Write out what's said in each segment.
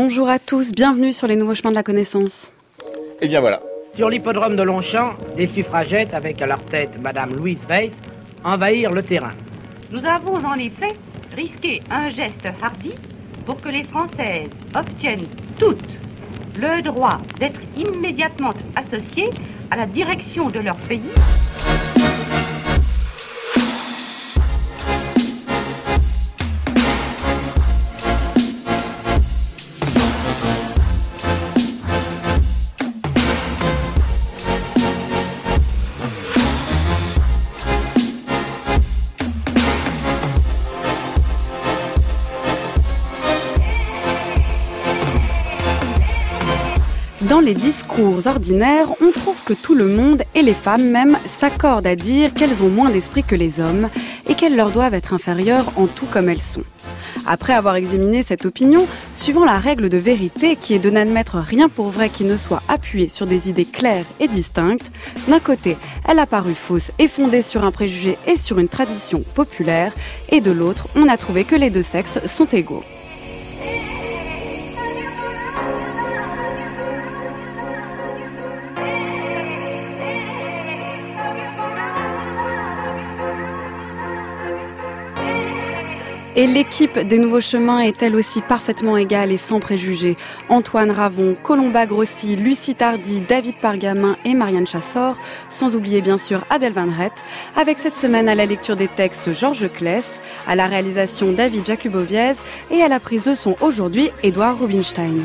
Bonjour à tous, bienvenue sur les nouveaux chemins de la connaissance. Et bien voilà. Sur l'hippodrome de Longchamp, des suffragettes avec à leur tête Madame Louise Weiss envahirent le terrain. Nous avons en effet risqué un geste hardi pour que les Françaises obtiennent toutes le droit d'être immédiatement associées à la direction de leur pays. Dans les discours ordinaires, on trouve que tout le monde, et les femmes même, s'accordent à dire qu'elles ont moins d'esprit que les hommes et qu'elles leur doivent être inférieures en tout comme elles sont. Après avoir examiné cette opinion, suivant la règle de vérité qui est de n'admettre rien pour vrai qui ne soit appuyé sur des idées claires et distinctes, d'un côté, elle a paru fausse et fondée sur un préjugé et sur une tradition populaire, et de l'autre, on a trouvé que les deux sexes sont égaux. Et l'équipe des Nouveaux Chemins est elle aussi parfaitement égale et sans préjugés. Antoine Ravon, Colomba Grossi, Lucie Tardy, David Pargamin et Marianne Chassor, sans oublier bien sûr Adèle Van Rett, avec cette semaine à la lecture des textes Georges Claes, à la réalisation David Jakubowiez et à la prise de son aujourd'hui Édouard Rubinstein.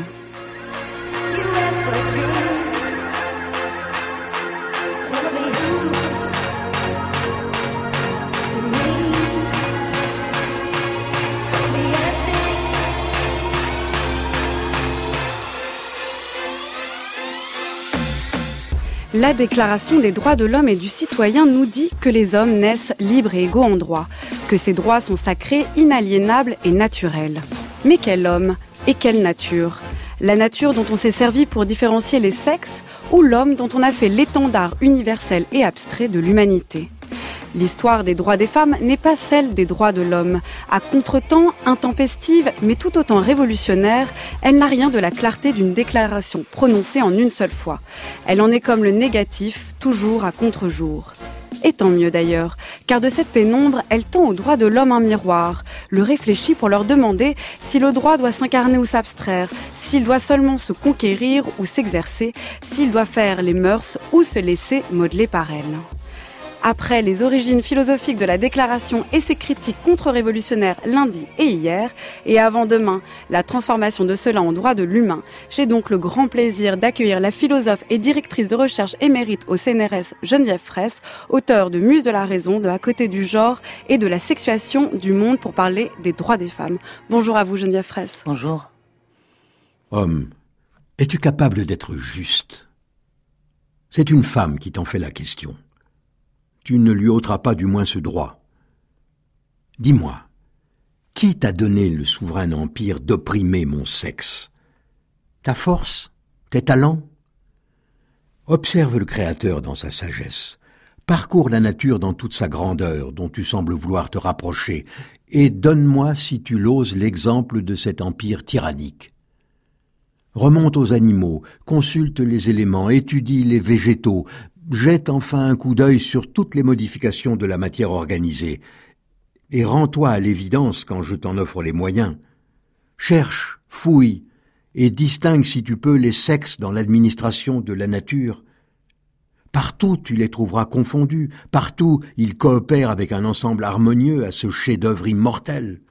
La Déclaration des droits de l'homme et du citoyen nous dit que les hommes naissent libres et égaux en droit, que ces droits sont sacrés, inaliénables et naturels. Mais quel homme et quelle nature ? La nature dont on s'est servi pour différencier les sexes ou l'homme dont on a fait l'étendard universel et abstrait de l'humanité ? L'histoire des droits des femmes n'est pas celle des droits de l'homme. À contretemps, intempestive, mais tout autant révolutionnaire, elle n'a rien de la clarté d'une déclaration prononcée en une seule fois. Elle en est comme le négatif, toujours à contre-jour. Et tant mieux d'ailleurs, car de cette pénombre, elle tend aux droits de l'homme un miroir, le réfléchit pour leur demander si le droit doit s'incarner ou s'abstraire, s'il doit seulement se conquérir ou s'exercer, s'il doit faire les mœurs ou se laisser modeler par elle. Après les origines philosophiques de la déclaration et ses critiques contre-révolutionnaires lundi et hier, et avant demain, la transformation de cela en droit de l'humain, j'ai donc le grand plaisir d'accueillir la philosophe et directrice de recherche émérite au CNRS Geneviève Fraisse, auteure de Muse de la raison, de À côté du genre et de la sexuation du monde pour parler des droits des femmes. Bonjour à vous Geneviève Fraisse. Bonjour. Homme, es-tu capable d'être juste ? C'est une femme qui t'en fait la question. Tu ne lui ôteras pas du moins ce droit. Dis-moi, qui t'a donné le souverain empire d'opprimer mon sexe ? Ta force ? Tes talents ? Observe le Créateur dans sa sagesse. Parcours la nature dans toute sa grandeur dont tu sembles vouloir te rapprocher et donne-moi, si tu l'oses, l'exemple de cet empire tyrannique. Remonte aux animaux, consulte les éléments, étudie les végétaux, jette enfin un coup d'œil sur toutes les modifications de la matière organisée, et rends-toi à l'évidence quand je t'en offre les moyens. Cherche, fouille, et distingue si tu peux les sexes dans l'administration de la nature. Partout tu les trouveras confondus, partout ils coopèrent avec un ensemble harmonieux à ce chef-d'œuvre immortel.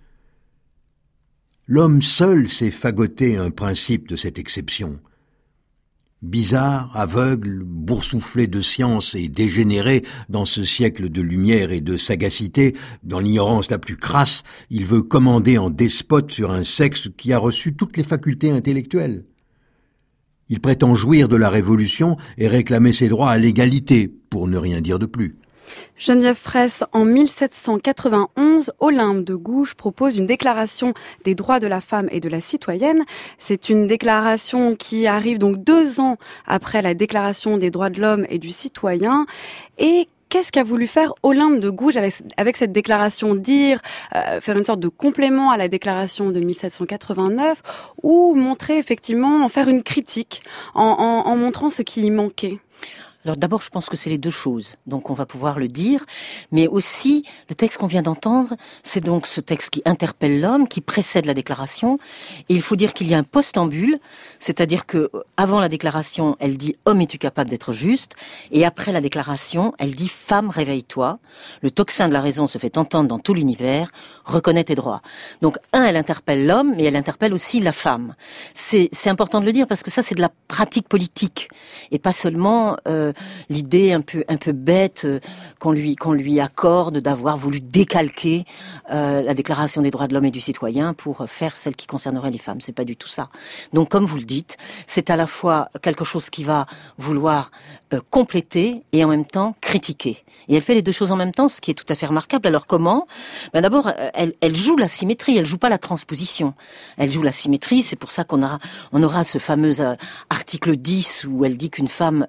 L'homme seul sait fagoter un principe de cette exception. Bizarre, aveugle, boursouflé de science et dégénéré dans ce siècle de lumière et de sagacité, dans l'ignorance la plus crasse, il veut commander en despote sur un sexe qui a reçu toutes les facultés intellectuelles. Il prétend jouir de la Révolution et réclamer ses droits à l'égalité, pour ne rien dire de plus. Geneviève Fraisse, en 1791, Olympe de Gouges propose une déclaration des droits de la femme et de la citoyenne. C'est une déclaration qui arrive donc 2 ans après la déclaration des droits de l'homme et du citoyen et qu'est-ce qu'a voulu faire Olympe de Gouges avec cette déclaration, faire une sorte de complément à la déclaration de 1789, ou montrer effectivement, en faire une critique, en montrant ce qui y manquait? Alors d'abord, je pense que c'est les deux choses, donc on va pouvoir le dire, mais aussi le texte qu'on vient d'entendre, c'est donc ce texte qui interpelle l'homme, qui précède la déclaration, et il faut dire qu'il y a un postambule, c'est-à-dire que avant la déclaration, elle dit « Homme, es-tu capable d'être juste ?» et après la déclaration, elle dit « Femme, réveille-toi, le tocsin de la raison se fait entendre dans tout l'univers, reconnais tes droits. » Donc elle interpelle l'homme, mais elle interpelle aussi la femme. C'est important de le dire parce que ça, c'est de la pratique politique, et pas seulement l'idée un peu bête qu'on lui accorde d'avoir voulu décalquer la Déclaration des droits de l'homme et du citoyen pour faire celle qui concernerait les femmes. C'est pas du tout ça. Donc, comme vous le dites, c'est à la fois quelque chose qui va vouloir compléter et en même temps critiquer. Et elle fait les deux choses en même temps, ce qui est tout à fait remarquable. Alors comment ? Ben d'abord, elle joue la symétrie, elle joue pas la transposition. Elle joue la symétrie, c'est pour ça qu'on aura ce fameux article 10 où elle dit qu'une femme,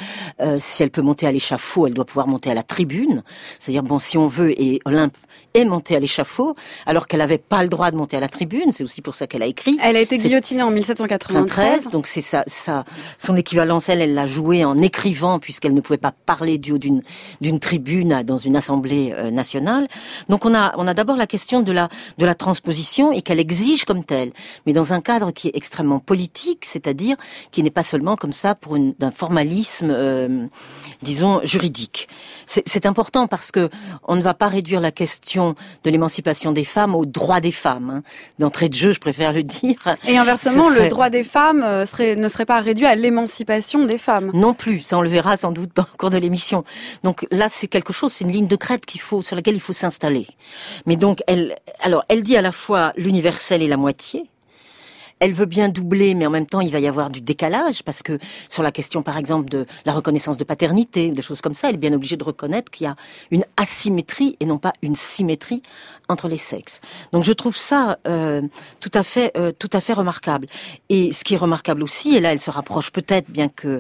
si elle peut monter à l'échafaud, elle doit pouvoir monter à la tribune. C'est-à-dire, bon, si on veut, et Olympe est montée à l'échafaud, alors qu'elle n'avait pas le droit de monter à la tribune, c'est aussi pour ça qu'elle a écrit. Elle a été guillotinée en 1793. Donc c'est ça, son équivalence, elle l'a joué en écrivant, puisqu'elle ne pouvait pas parler du haut d'une tribune dans une assemblée nationale. Donc on a d'abord la question de la transposition et qu'elle exige comme telle, mais dans un cadre qui est extrêmement politique, c'est-à-dire qui n'est pas seulement comme ça pour d'un formalisme, disons, juridique. C'est important parce que on ne va pas réduire la question de l'émancipation des femmes aux droits des femmes. Hein. D'entrée de jeu, je préfère le dire. Et inversement, le droit des femmes ne serait pas réduit à l'émancipation des femmes. Non plus, ça on le verra sans doute dans le cours de l'émission. Donc là, c'est quelque chose, c'est une ligne de crête sur laquelle il faut s'installer. Mais donc, elle dit à la fois l'universel et la moitié. Elle veut bien doubler, mais en même temps, il va y avoir du décalage, parce que sur la question, par exemple, de la reconnaissance de paternité, des choses comme ça, elle est bien obligée de reconnaître qu'il y a une asymétrie et non pas une symétrie entre les sexes. Donc, je trouve ça tout à fait remarquable. Et ce qui est remarquable aussi, et là, elle se rapproche peut-être, bien que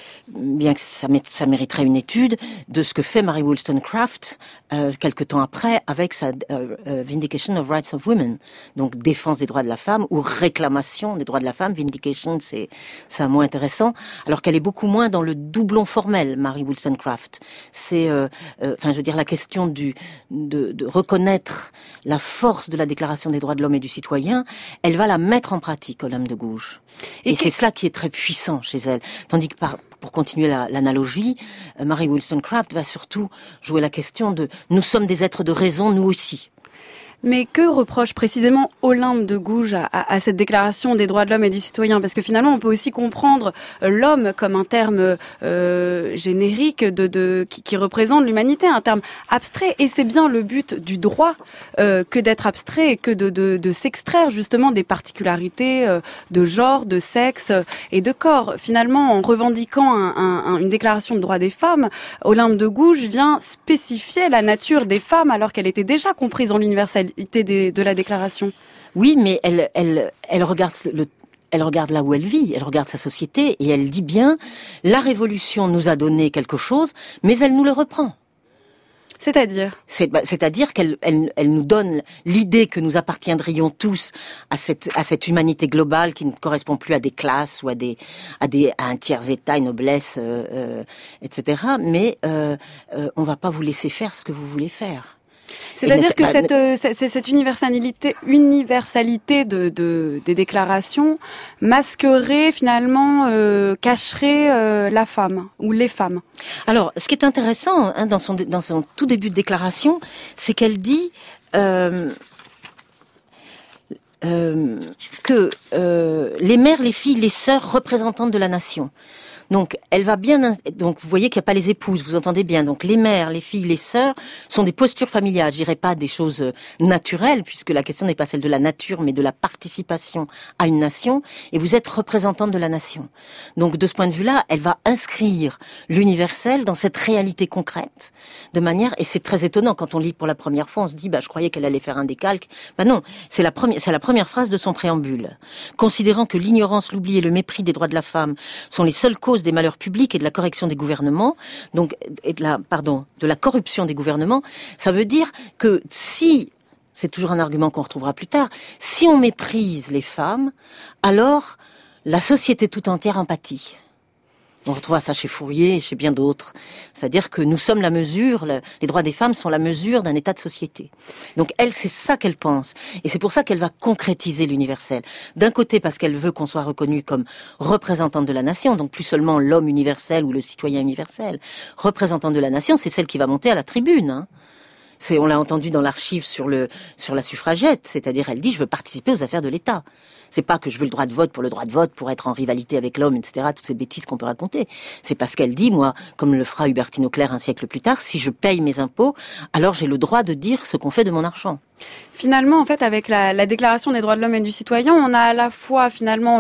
ça mériterait une étude, de ce que fait Mary Wollstonecraft quelque temps après avec sa Vindication of Rights of Women, donc défense des droits de la femme ou réclamation des droits de la femme. Vindication, c'est un mot intéressant, alors qu'elle est beaucoup moins dans le doublon formel, Mary Wollstonecraft. C'est, je veux dire, la question de reconnaître la force de la Déclaration des droits de l'homme et du citoyen, elle va la mettre en pratique, Olympe de Gouges. Et c'est cela qui est très puissant chez elle. Tandis que pour continuer l'analogie, Mary Wollstonecraft va surtout jouer la question de « nous sommes des êtres de raison, nous aussi ». Mais que reproche précisément Olympe de Gouges à cette déclaration des droits de l'homme et du citoyen? Parce que finalement, on peut aussi comprendre l'homme comme un terme générique qui représente l'humanité, un terme abstrait. Et c'est bien le but du droit que d'être abstrait et que de s'extraire justement des particularités de genre, de sexe et de corps. Finalement, en revendiquant une déclaration de droits des femmes, Olympe de Gouges vient spécifier la nature des femmes alors qu'elle était déjà comprise en l'universalité de la déclaration. Oui, mais elle regarde elle regarde là où elle vit, elle regarde sa société et elle dit bien la révolution nous a donné quelque chose, mais elle nous le reprend. C'est-à-dire qu'elle nous donne l'idée que nous appartiendrions tous à cette humanité globale qui ne correspond plus à des classes ou à un tiers état, une noblesse, etc. Mais on va pas vous laisser faire ce que vous voulez faire. C'est-à-dire que cette universalité des déclarations masquerait finalement, cacherait la femme ou les femmes. Alors, ce qui est intéressant dans son tout début de déclaration, c'est qu'elle dit que les mères, les filles, les sœurs représentantes de la nation. Donc, elle va bien. Donc, vous voyez qu'il n'y a pas les épouses. Vous entendez bien. Donc, les mères, les filles, les sœurs sont des postures familiales. Je dirais pas des choses naturelles, puisque la question n'est pas celle de la nature, mais de la participation à une nation. Et vous êtes représentante de la nation. Donc, de ce point de vue-là, elle va inscrire l'universel dans cette réalité concrète, de manière. Et c'est très étonnant quand on lit pour la première fois. On se dit, je croyais qu'elle allait faire un décalque. Non, c'est la première phrase de son préambule. Considérant que l'ignorance, l'oubli et le mépris des droits de la femme sont les seules causes cause des malheurs publics et de la correction des gouvernements, donc de la corruption des gouvernements, ça veut dire que si, c'est toujours un argument qu'on retrouvera plus tard, si on méprise les femmes, alors la société tout entière en pâtit. On retrouvera ça chez Fourier et chez bien d'autres. C'est-à-dire que nous sommes la mesure, les droits des femmes sont la mesure d'un état de société. Donc elle, c'est ça qu'elle pense. Et c'est pour ça qu'elle va concrétiser l'universel. D'un côté, parce qu'elle veut qu'on soit reconnu comme représentante de la nation, donc plus seulement l'homme universel ou le citoyen universel. Représentante de la nation, c'est celle qui va monter à la tribune, hein. On l'a entendu dans l'archive sur la suffragette, c'est-à-dire elle dit je veux participer aux affaires de l'État. C'est pas que je veux le droit de vote, pour être en rivalité avec l'homme, etc., toutes ces bêtises qu'on peut raconter. C'est parce qu'elle dit, moi, comme le fera Hubertine Auclair un siècle plus tard, si je paye mes impôts, alors j'ai le droit de dire ce qu'on fait de mon argent. Finalement, en fait, avec la Déclaration des droits de l'homme et du citoyen, on a à la fois finalement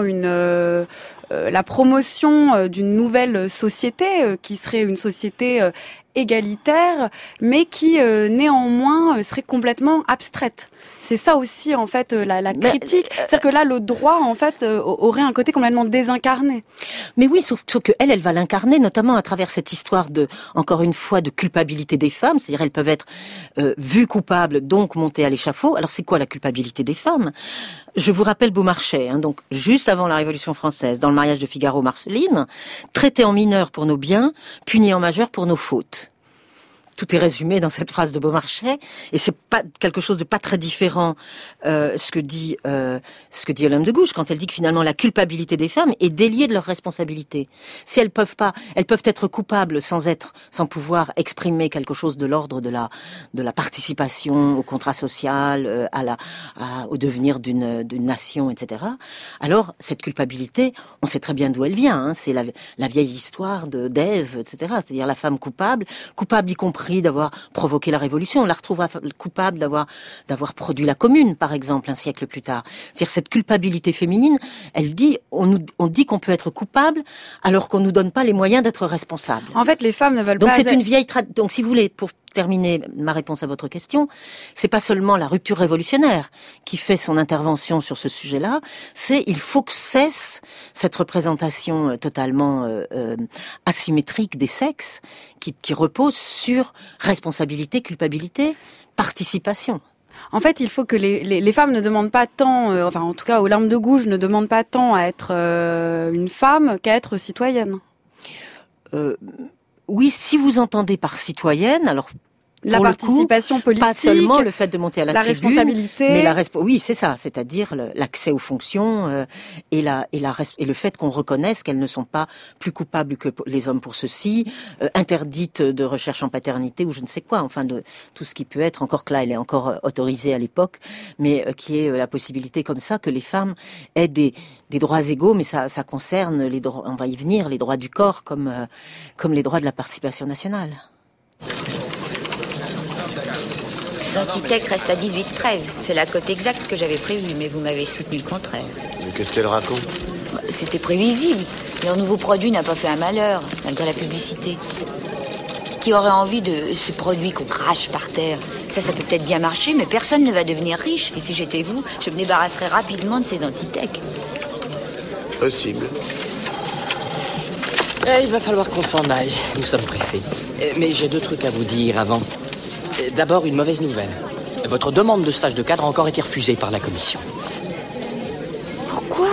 la promotion d'une nouvelle société qui serait une société égalitaire, mais qui néanmoins serait complètement abstraite. C'est ça aussi en fait la critique, c'est-à-dire que là le droit en fait aurait un côté complètement désincarné. Mais oui, sauf que elle va l'incarner, notamment à travers cette histoire encore une fois, de culpabilité des femmes, c'est-à-dire elles peuvent être vues coupables, donc montées à l'échafaud. Alors c'est quoi la culpabilité des femmes ? Je vous rappelle Beaumarchais, donc juste avant la Révolution française, dans le mariage de Figaro-Marceline, traité en mineur pour nos biens, puni en majeur pour nos fautes. Tout est résumé dans cette phrase de Beaumarchais, et c'est pas quelque chose de pas très différent ce que dit Olympe de Gouges quand elle dit que finalement la culpabilité des femmes est déliée de leur responsabilité. Si elles peuvent être coupables sans pouvoir exprimer quelque chose de l'ordre de la participation au contrat social, au devenir d'une nation, etc. Alors cette culpabilité, on sait très bien d'où elle vient. Hein, c'est la vieille histoire d'Ève, etc. C'est-à-dire la femme coupable y compris d'avoir provoqué la Révolution. On la retrouve coupable d'avoir produit la Commune, par exemple, un siècle plus tard. C'est-à-dire cette culpabilité féminine, elle dit, on dit qu'on peut être coupable alors qu'on nous donne pas les moyens d'être responsable. En fait, les femmes ne veulent pas... Donc c'est une vieille... Donc si vous voulez, pour terminer ma réponse à votre question, c'est pas seulement la rupture révolutionnaire qui fait son intervention sur ce sujet-là, il faut que cesse cette représentation totalement asymétrique des sexes qui repose sur responsabilité, culpabilité, participation. En fait, il faut que les femmes ne demandent pas tant, en tout cas, Olympe de Gouges ne demande pas tant à être une femme qu'à être citoyenne. Oui, si vous entendez par citoyenne, alors la participation politique, pas seulement le fait de monter à la tribune, responsabilité, mais oui, c'est ça, c'est-à-dire l'accès aux fonctions et le fait qu'on reconnaisse qu'elles ne sont pas plus coupables que les hommes pour ceci, interdites de recherche en paternité ou je ne sais quoi, enfin de tout ce qui peut être, encore que là elle est encore autorisée à l'époque, mais qui est la possibilité comme ça que les femmes aient des droits égaux, mais ça concerne les droits, on va y venir, les droits du corps comme les droits de la participation nationale. L'Antithèque reste à 18-13. C'est la cote exacte que j'avais prévue, mais vous m'avez soutenu le contraire. Mais qu'est-ce qu'elle raconte ? C'était prévisible. Leur nouveau produit n'a pas fait un malheur, malgré la publicité. Qui aurait envie de ce produit qu'on crache par terre ? Ça peut peut-être bien marcher, mais personne ne va devenir riche. Et si j'étais vous, je me débarrasserais rapidement de ces Antithèques. Possible. Il va falloir qu'on s'en aille. Nous sommes pressés. Mais j'ai 2 trucs à vous dire avant. D'abord, une mauvaise nouvelle. Votre demande de stage de cadre a encore été refusée par la commission. Pourquoi ?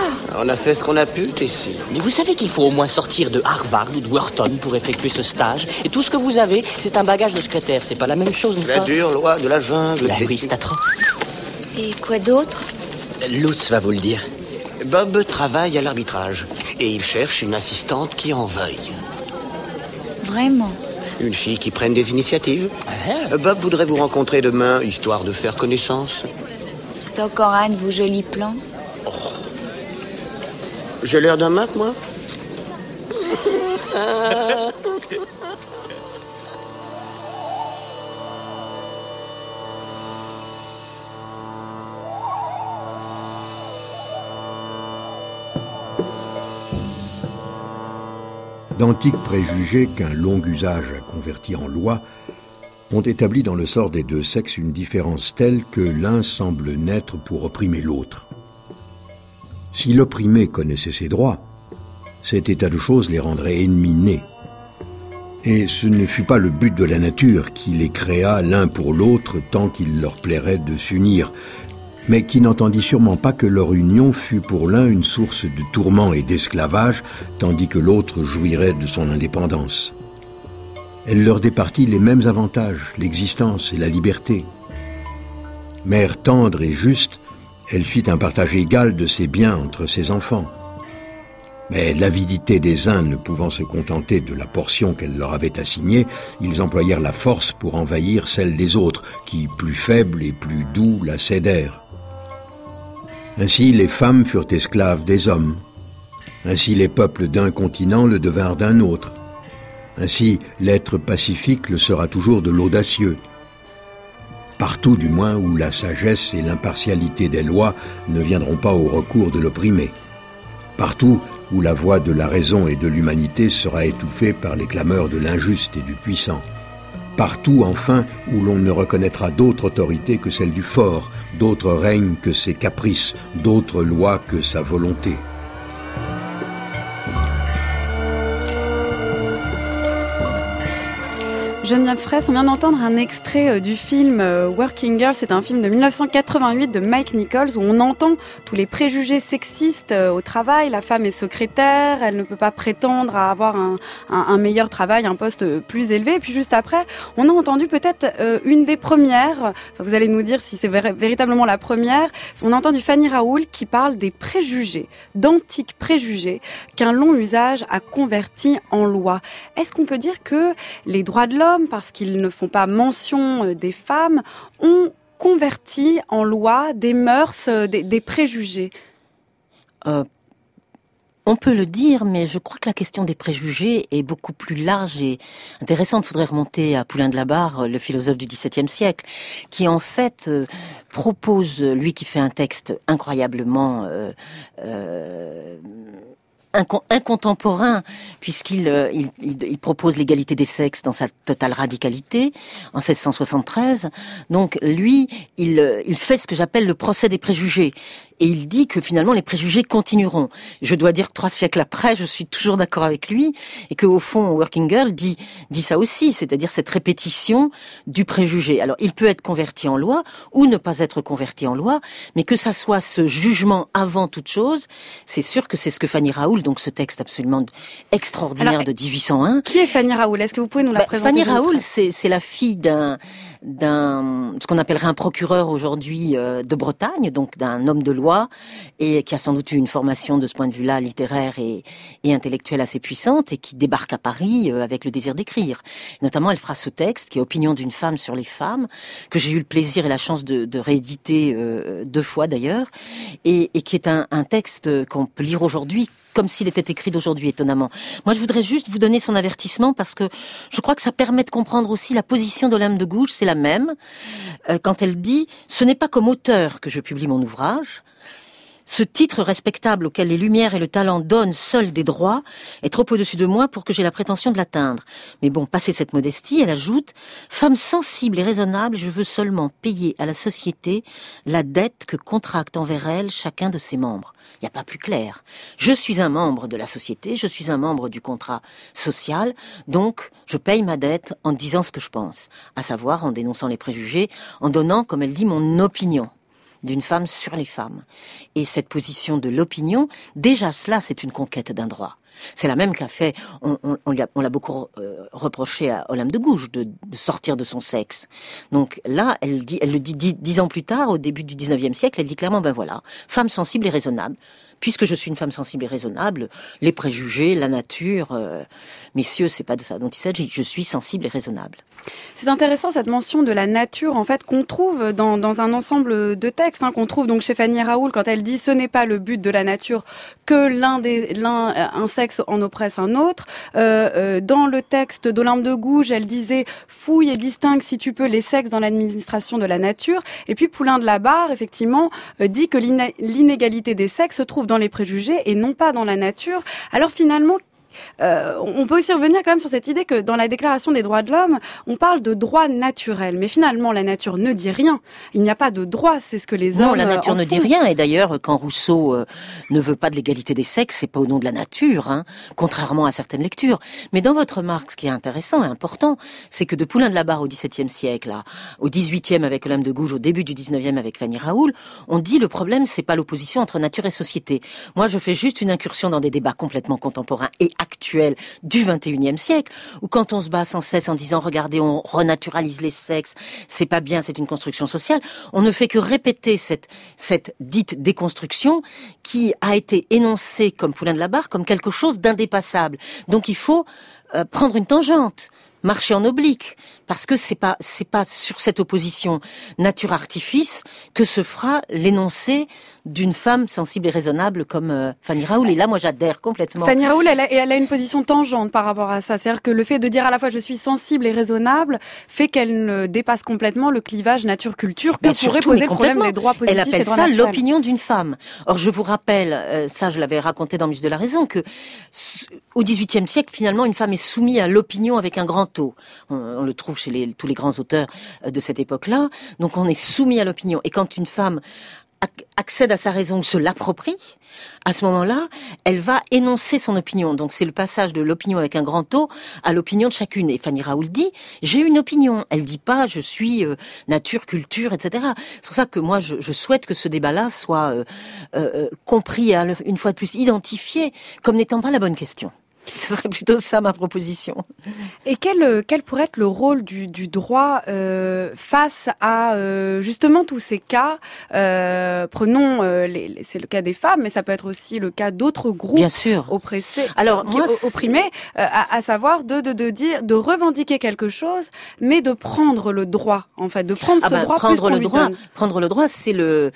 On a fait ce qu'on a pu, Tessie. Mais vous savez qu'il faut au moins sortir de Harvard ou de Wharton pour effectuer ce stage. Et tout ce que vous avez, c'est un bagage de secrétaire. C'est pas la même chose, n'est-ce pas ? La dure loi de la jungle. Oui, c'est atroce. Et quoi d'autre ? Lutz va vous le dire. Bob travaille à l'arbitrage. Et il cherche une assistante qui en veuille. Vraiment ? Une fille qui prenne des initiatives. Bob voudrait vous rencontrer demain, histoire de faire connaissance. C'est encore un de vos jolis plans. Oh. J'ai l'air d'un mat, moi. D'antiques préjugés qu'un long usage a convertis en loi ont établi dans le sort des 2 sexes une différence telle que l'un semble naître pour opprimer l'autre. Si l'opprimé connaissait ses droits, Cet état de choses les rendrait ennemis nés. Et ce ne fut pas le but de la nature qui les créa l'un pour l'autre tant qu'il leur plairait de s'unir, mais qui n'entendit sûrement pas que leur union fût pour l'un une source de tourments et d'esclavage, tandis que l'autre jouirait de son indépendance. Elle leur départit les mêmes avantages, l'existence et la liberté. Mère tendre et juste, elle fit un partage égal de ses biens entre ses enfants. Mais l'avidité des uns ne pouvant se contenter de la portion qu'elle leur avait assignée, ils employèrent la force pour envahir celle des autres, qui, plus faibles et plus doux, la cédèrent. Ainsi les femmes furent esclaves des hommes. Ainsi les peuples d'un continent le devinrent d'un autre. Ainsi l'être pacifique le sera toujours de l'audacieux. Partout du moins où la sagesse et l'impartialité des lois ne viendront pas au recours de l'opprimé. Partout où la voix de la raison et de l'humanité sera étouffée par les clameurs de l'injuste et du puissant. Partout, enfin, où l'on ne reconnaîtra d'autre autorité que celle du fort, d'autres règnes que ses caprices, d'autres lois que sa volonté. Geneviève Fraisse, on vient d'entendre un extrait du film Working Girl. C'est un film de 1988 de Mike Nichols où on entend tous les préjugés sexistes au travail. La femme est secrétaire, elle ne peut pas prétendre à avoir un meilleur travail, un poste plus élevé. Et puis juste après, on a entendu peut-être une des premières, enfin, vous allez nous dire si c'est véritablement la première, on a entendu Fanny Raoul qui parle des préjugés, d'antiques préjugés qu'un long usage a convertis en loi. Est-ce qu'on peut dire que les droits de l'homme, parce qu'ils ne font pas mention des femmes, ont converti en loi des mœurs, des préjugés? On peut le dire, mais je crois que la question des préjugés est beaucoup plus large et intéressante. Il faudrait remonter à Poulain de la Barre, le philosophe du XVIIe siècle, qui en fait propose, lui qui fait un texte incroyablement incontemporain, puisqu'il il propose l'égalité des sexes dans sa totale radicalité en 1673. Donc lui, il fait ce que j'appelle le procès des préjugés. Et il dit que finalement les préjugés continueront. Je dois dire que 3 siècles après, je suis toujours d'accord avec lui, et que au fond, Working Girl dit ça aussi, c'est-à-dire cette répétition du préjugé. Alors, il peut être converti en loi ou ne pas être converti en loi, mais que ça soit ce jugement avant toute chose, c'est sûr que c'est ce que Fanny Raoul, donc ce texte absolument extraordinaire. Alors, de 1801. Qui est Fanny Raoul? Est-ce que vous pouvez nous la présenter? Fanny Raoul, c'est la fille d'un ce qu'on appellerait un procureur aujourd'hui de Bretagne, donc d'un homme de loi, et qui a sans doute eu une formation de ce point de vue-là littéraire et intellectuelle assez puissante, et qui débarque à Paris avec le désir d'écrire. Notamment, elle fera ce texte qui est Opinion d'une femme sur les femmes, que j'ai eu le plaisir et la chance de rééditer 2 fois d'ailleurs, et qui est un texte qu'on peut lire aujourd'hui comme s'il était écrit d'aujourd'hui, étonnamment. Moi, je voudrais juste vous donner son avertissement parce que je crois que ça permet de comprendre aussi la position d'Olympe de Gouges, c'est la même, quand elle dit « Ce n'est pas comme auteur que je publie mon ouvrage ». Ce titre respectable auquel les lumières et le talent donnent seuls des droits est trop au-dessus de moi pour que j'aie la prétention de l'atteindre. Mais bon, passé cette modestie, elle ajoute « Femme sensible et raisonnable, je veux seulement payer à la société la dette que contracte envers elle chacun de ses membres. » Il n'y a pas plus clair. Je suis un membre de la société, je suis un membre du contrat social, donc je paye ma dette en disant ce que je pense, à savoir en dénonçant les préjugés, en donnant, comme elle dit, mon opinion d'une femme sur les femmes. Et cette position de l'opinion, déjà cela, c'est une conquête d'un droit. C'est la même qu'a fait, on l'a beaucoup reproché à Olympe de Gouges de sortir de son sexe. Donc là, elle le dit 10 ans plus tard, au début du 19e siècle, elle dit clairement, ben voilà, femme sensible et raisonnable. Puisque je suis une femme sensible et raisonnable, les préjugés, la nature, messieurs, c'est pas de ça dont il s'agit. Je suis sensible et raisonnable. C'est intéressant cette mention de la nature en fait qu'on trouve dans un ensemble de textes qu'on trouve donc chez Fanny Raoul quand elle dit ce n'est pas le but de la nature que un sexe en oppresse un autre. Dans le texte d'Olympe de Gouges, elle disait fouille et distingue si tu peux les sexes dans l'administration de la nature. Et puis Poulain de la Barre effectivement dit que l'inégalité des sexes se trouve dans les préjugés et non pas dans la nature. Alors finalement, On peut aussi revenir quand même sur cette idée que dans la Déclaration des droits de l'homme, on parle de droits naturels. Mais finalement, la nature ne dit rien. Il n'y a pas de droit, c'est ce que les hommes Non, la nature en ne font. dit rien. Et d'ailleurs, quand Rousseau ne veut pas de l'égalité des sexes, c'est pas au nom de la nature, hein, contrairement à certaines lectures. Mais dans votre remarque, ce qui est intéressant et important, c'est que de Poulain de la Barre au XVIIe siècle, là, au XVIIIe avec Olympe de Gouges, au début du XIXe avec Fanny Raoul, on dit le problème, c'est pas l'opposition entre nature et société. Moi, je fais juste une incursion dans des débats complètement contemporains et actuels du XXIe siècle, où quand on se bat sans cesse en disant regardez, on renaturalise les sexes, c'est pas bien, c'est une construction sociale, on ne fait que répéter cette dite déconstruction qui a été énoncée comme Poulain de la Barre comme quelque chose d'indépassable. Donc il faut prendre une tangente, marcher en oblique, parce que c'est pas sur cette opposition nature-artifice que se fera l'énoncé d'une femme sensible et raisonnable comme Fanny Raoul. Et là, moi, j'adhère complètement. Fanny Raoul, elle a une position tangente par rapport à ça. C'est-à-dire que le fait de dire à la fois je suis sensible et raisonnable fait qu'elle ne dépasse complètement le clivage nature-culture que pourrait poser le problème des droits positifs. Elle appelle et droits ça naturels. l'opinion d'une femme. Or, je vous rappelle, ça je l'avais raconté dans Muse de la Raison, que au XVIIIe siècle, finalement, une femme est soumise à l'opinion avec un grand O. On le trouve chez tous les grands auteurs de cette époque-là. Donc, on est soumis à l'opinion. Et quand une femme accède à sa raison ou se l'approprie, à ce moment-là, elle va énoncer son opinion. Donc c'est le passage de l'opinion avec un grand O à l'opinion de chacune. Et Fanny Raoul dit, j'ai une opinion. Elle dit pas, je suis nature, culture, etc. C'est pour ça que moi, je souhaite que ce débat-là soit compris, une fois de plus, identifié comme n'étant pas la bonne question. Ce serait plutôt ça ma proposition. Et quel pourrait être le rôle du droit face à justement tous ces cas prenons c'est le cas des femmes, mais ça peut être aussi le cas d'autres groupes Bien sûr. oppressés, Alors, moi, opprimés, à savoir de revendiquer quelque chose, mais de prendre le droit, en fait, de prendre ce droit plus qu'on lui donne. Prendre le droit, c'est le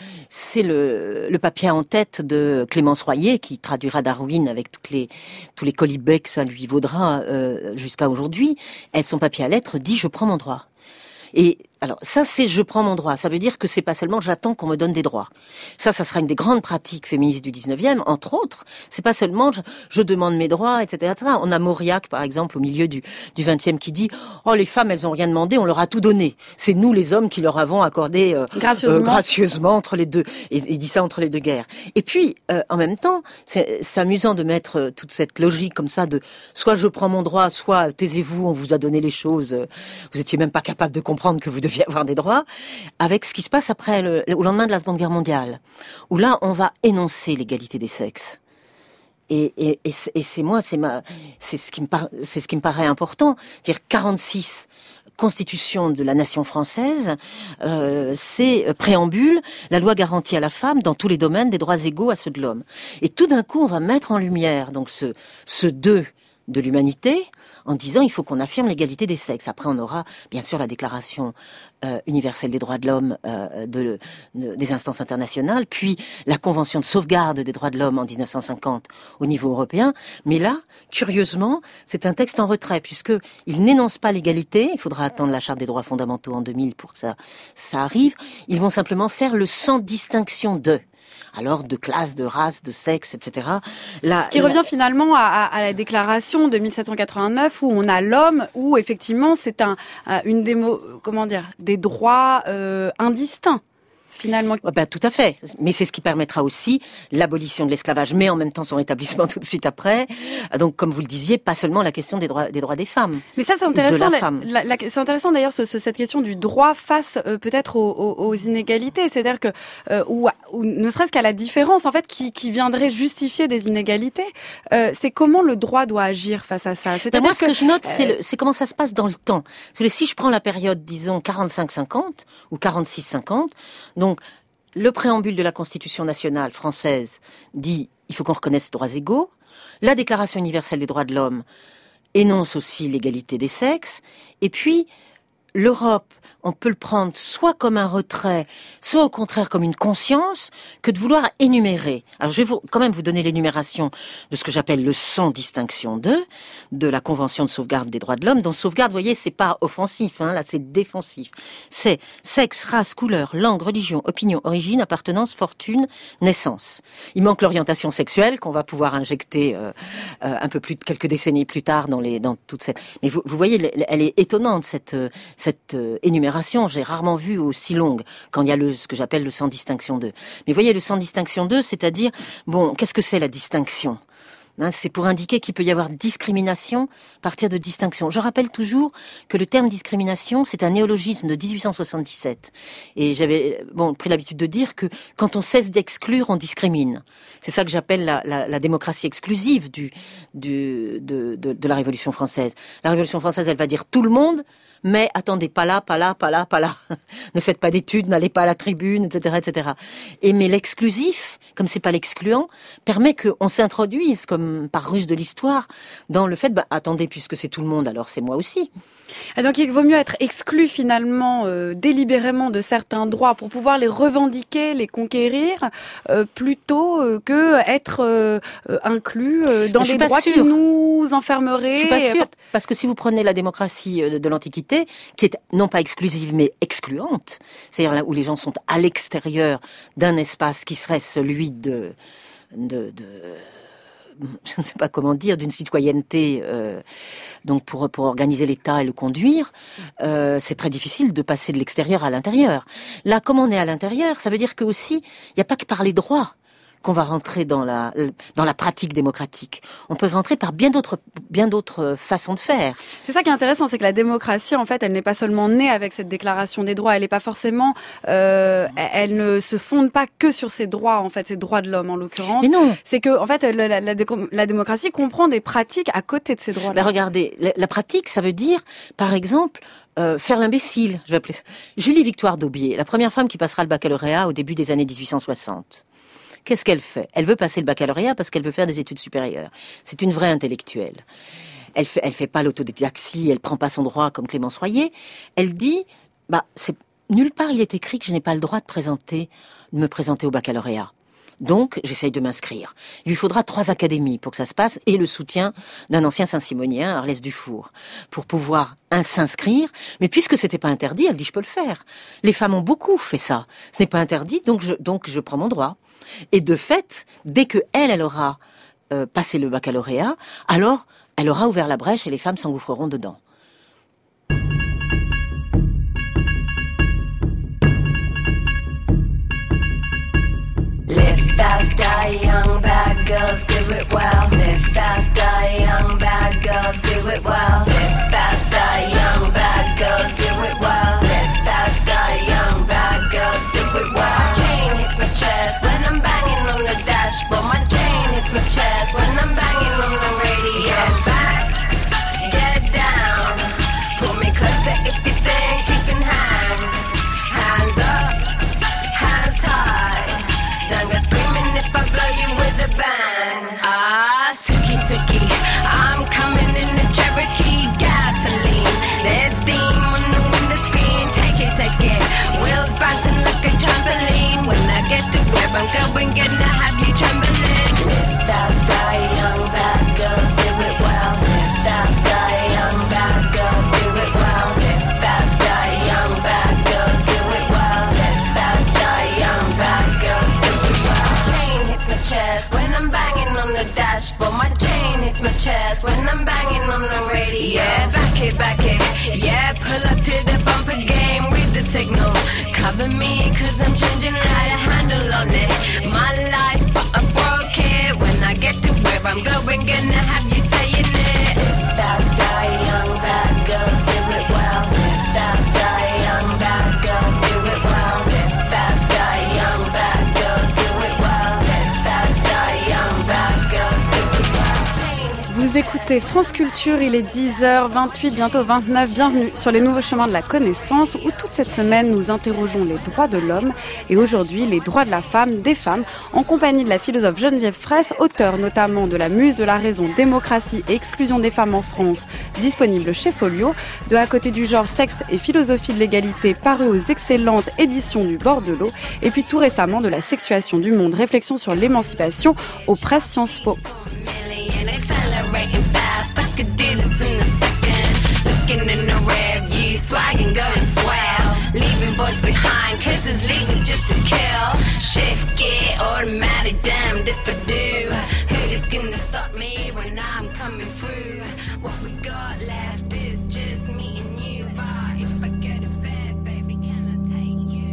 papier en tête de Clémence Royer qui traduira Darwin avec tous les colibets que ça lui vaudra jusqu'à aujourd'hui. Elle, son papier à lettres, dit « je prends mon droit ». Et alors ça, c'est je prends mon droit. Ça veut dire que c'est pas seulement j'attends qu'on me donne des droits. Ça sera une des grandes pratiques féministes du 19e, entre autres. C'est pas seulement je demande mes droits, etc., etc. On a Mauriac, par exemple, au milieu du 20e, qui dit oh les femmes, elles ont rien demandé, on leur a tout donné. C'est nous les hommes qui leur avons accordé gracieusement entre les deux. Et dit ça entre les deux guerres. Et puis en même temps, c'est amusant de mettre toute cette logique comme ça de soit je prends mon droit, soit taisez-vous, on vous a donné les choses, vous étiez même pas capable de comprendre que vous deviez avoir des droits, avec ce qui se passe après au lendemain de la Seconde Guerre mondiale, où là on va énoncer l'égalité des sexes. Et c'est ce qui me paraît important, c'est-à-dire 46 Constitution de la nation française, c'est préambule, la loi garantit à la femme dans tous les domaines des droits égaux à ceux de l'homme. Et tout d'un coup, on va mettre en lumière donc ce deux de l'humanité, en disant il faut qu'on affirme l'égalité des sexes. Après, on aura bien sûr la Déclaration universelle des droits de l'homme des instances internationales, puis la Convention de sauvegarde des droits de l'homme en 1950 au niveau européen. Mais là, curieusement, c'est un texte en retrait, puisque il n'énonce pas l'égalité. Il faudra attendre la Charte des droits fondamentaux en 2000 pour que ça arrive. Ils vont simplement faire le sans distinction de. Alors de classe, de race, de sexe, etc. Ce qui revient finalement à la déclaration de 1789 où on a l'homme, où effectivement c'est des droits indistincts. Finalement. Tout à fait. Mais c'est ce qui permettra aussi l'abolition de l'esclavage, mais en même temps son rétablissement tout de suite après. Donc, comme vous le disiez, pas seulement la question des droits des femmes. Mais ça, c'est intéressant. De la femme. C'est intéressant d'ailleurs cette question du droit face peut-être aux inégalités. C'est-à-dire que ou ne serait-ce qu'à la différence en fait qui viendrait justifier des inégalités. C'est comment le droit doit agir face à ça. C'est-à-dire moi, ce que je note, c'est comment ça se passe dans le temps. Si je prends la période, disons 45-50 ou 46-50. Donc, le préambule de la Constitution nationale française dit il faut qu'on reconnaisse les droits égaux. La Déclaration universelle des droits de l'homme énonce aussi l'égalité des sexes. Et puis, l'Europe, on peut le prendre soit comme un retrait, soit au contraire comme une conscience, que de vouloir énumérer. Alors je vais quand même vous donner l'énumération de ce que j'appelle le sans distinction de la Convention de sauvegarde des droits de l'homme, dont sauvegarde, vous voyez, c'est pas offensif, là c'est défensif. C'est sexe, race, couleur, langue, religion, opinion, origine, appartenance, fortune, naissance. Il manque l'orientation sexuelle qu'on va pouvoir injecter un peu plus, quelques décennies plus tard dans toute cette... Mais vous voyez, elle est étonnante cette énumération. J'ai rarement vu aussi longue quand il y a ce que j'appelle le sans distinction 2. Mais vous voyez, le sans distinction 2, c'est-à-dire, qu'est-ce que c'est la distinction ? C'est pour indiquer qu'il peut y avoir discrimination à partir de distinction. Je rappelle toujours que le terme discrimination, c'est un néologisme de 1877. Et j'avais pris l'habitude de dire que quand on cesse d'exclure, on discrimine. C'est ça que j'appelle la démocratie exclusive de la Révolution française. La Révolution française, elle va dire tout le monde, mais attendez, pas là. Ne faites pas d'études, n'allez pas à la tribune, etc., etc. Mais l'exclusif, comme c'est pas l'excluant, permet qu'on s'introduise, comme par ruse de l'histoire, dans le fait, attendez, puisque c'est tout le monde, alors c'est moi aussi. Et donc il vaut mieux être exclu finalement délibérément de certains droits pour pouvoir les revendiquer, les conquérir, plutôt que être inclus dans des droits qui nous enfermeraient. Je suis pas sûre, parce que si vous prenez la démocratie de l'Antiquité, qui est non pas exclusive mais excluante, c'est-à-dire là où les gens sont à l'extérieur d'un espace qui serait celui de je ne sais pas comment dire, d'une citoyenneté, donc pour organiser l'État et le conduire, c'est très difficile de passer de l'extérieur à l'intérieur. Là, comme on est à l'intérieur, ça veut dire que aussi, il n'y a pas que par les droits qu'on va rentrer dans la pratique démocratique. On peut rentrer par bien d'autres façons de faire. C'est ça qui est intéressant, c'est que la démocratie, en fait, elle n'est pas seulement née avec cette déclaration des droits, elle n'est pas forcément, elle ne se fonde pas que sur ces droits, en fait, ces droits de l'homme, en l'occurrence. Mais non. C'est que, en fait, la démocratie comprend des pratiques à côté de ces droits-là. Regardez, la pratique, ça veut dire, par exemple, faire l'imbécile, je vais appeler ça. Julie Victoire d'Aubier, la première femme qui passera le baccalauréat au début des années 1860. Qu'est-ce qu'elle fait ? Elle veut passer le baccalauréat parce qu'elle veut faire des études supérieures. C'est une vraie intellectuelle. Elle fait pas l'autodidaxie, elle prend pas son droit comme Clémence Royer. Elle dit, nulle part il est écrit que je n'ai pas le droit de me présenter au baccalauréat. Donc, j'essaye de m'inscrire. Il lui faudra 3 académies pour que ça se passe et le soutien d'un ancien Saint-Simonien, Arlès Dufour, pour pouvoir s'inscrire. Mais puisque c'était pas interdit, elle dit je peux le faire. Les femmes ont beaucoup fait ça. Ce n'est pas interdit, donc je prends mon droit. Et de fait, dès que elle aura passé le baccalauréat, alors elle aura ouvert la brèche et les femmes s'engouffreront dedans. Live fast, die young, bad girls do it well. Live fast, die young, bad girls do it well. Live fast, die young, bad girls do it well. Live fast, die young, bad girls do it well. My chain hits my chest when I'm banging on the dashboard. My chain hits my chest when I'm banging on the radio. Get back, get down. Pull me closer if you think you can hang. Hands up, hands high. Don't go screaming if I blow you with a bang. Suki, Suki, I'm coming in the Cherokee gasoline. There's steam on the window screen. Take it. Wheels bouncing like a trampoline. When I get to where I'm going, gonna have you trembling. Live fast, die young, bad girls do it well. Live fast, die young, bad girls do it well. Live fast, die young, bad girls do it well. Live fast, die young, bad girls do it well. My chain hits my chest when I'm banging on the dashboard. My chain hits my chest when I'm banging on the radio. Yeah, back it. Yeah, pull up to the bumper game, read the signal. Cover me, cause I'm changing light, a handle on it. My life, but I broke it. When I get to where I'm going, gonna have you saying it. Live fast, die young, bad girls do it well. Live fast, die young, bad girls do it well. Live fast, die young, bad girls do it well. Live fast, die young, bad girls do it well. Vous écoutez écoutez France Culture, il est 10h28, bientôt 29. Bienvenue sur les nouveaux chemins de la connaissance où toute cette semaine nous interrogeons les droits de l'homme et aujourd'hui les droits de la femme, des femmes, en compagnie de la philosophe Geneviève Fraisse, auteure notamment de La Muse de la raison, démocratie et exclusion des femmes en France, disponible chez Folio, de À côté du genre, sexe et philosophie de l'égalité, paru aux excellentes éditions du Bord de l'eau, et puis tout récemment de La sexuation du monde, réflexion sur l'émancipation aux presses Sciences Po. Accelerating fast, I could do this in a second. Looking in the rear view, swagging, going swell. Leaving boys behind, kisses leaving just to kill. Shift gear, automatic, damned if I do. Who is gonna stop me when I'm coming through? What we got left is just me and you. But if I go to bed, baby, can I take you?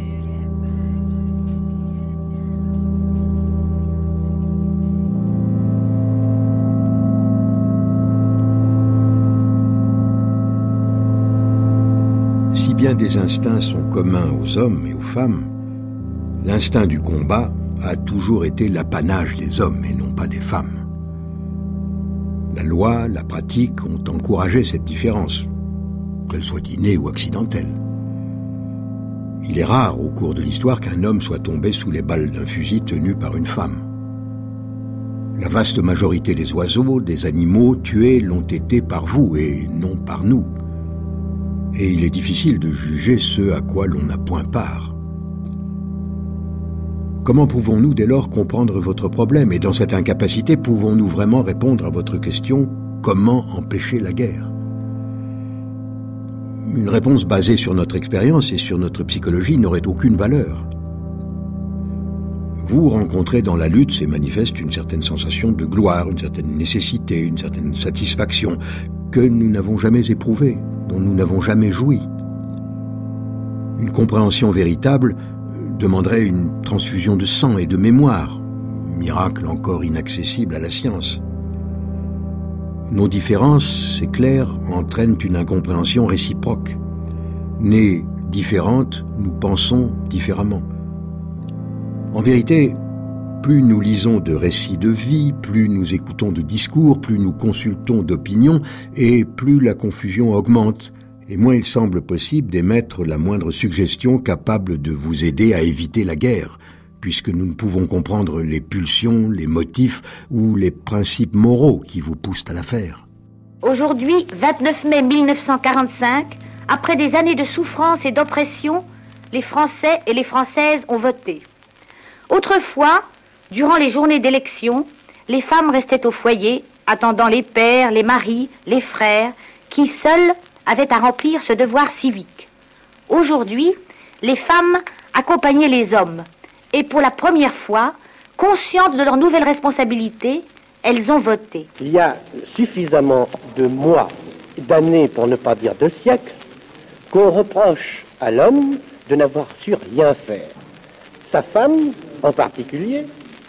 Si bien des instincts sont communs aux hommes et aux femmes, l'instinct du combat a toujours été l'apanage des hommes et non pas des femmes. La loi, la pratique ont encouragé cette différence, qu'elle soit innée ou accidentelle. Il est rare au cours de l'histoire qu'un homme soit tombé sous les balles d'un fusil tenu par une femme. La vaste majorité des oiseaux, des animaux tués l'ont été par vous et non par nous. Et il est difficile de juger ce à quoi l'on n'a point part. Comment pouvons-nous dès lors comprendre votre problème? Et dans cette incapacité, pouvons-nous vraiment répondre à votre question « Comment empêcher la guerre ?» Une réponse basée sur notre expérience et sur notre psychologie n'aurait aucune valeur. Vous rencontrez dans la lutte, c'est manifeste, une certaine sensation de gloire, une certaine nécessité, une certaine satisfaction que nous n'avons jamais éprouvée, dont nous n'avons jamais joui. Une compréhension véritable demanderait une transfusion de sang et de mémoire, miracle encore inaccessible à la science. Nos différences, c'est clair, entraînent une incompréhension réciproque. Nées différentes, nous pensons différemment. En vérité, plus nous lisons de récits de vie, plus nous écoutons de discours, plus nous consultons d'opinions, et plus la confusion augmente, et moins il semble possible d'émettre la moindre suggestion capable de vous aider à éviter la guerre, puisque nous ne pouvons comprendre les pulsions, les motifs ou les principes moraux qui vous poussent à la faire. Aujourd'hui, 29 mai 1945, après des années de souffrance et d'oppression, les Français et les Françaises ont voté. Autrefois, durant les journées d'élection, les femmes restaient au foyer, attendant les pères, les maris, les frères, qui seuls avaient à remplir ce devoir civique. Aujourd'hui, les femmes accompagnaient les hommes, et pour la première fois, conscientes de leurs nouvelles responsabilités, elles ont voté. Il y a suffisamment de mois, d'années, pour ne pas dire de siècles, qu'on reproche à l'homme de n'avoir su rien faire. Sa femme, en particulier,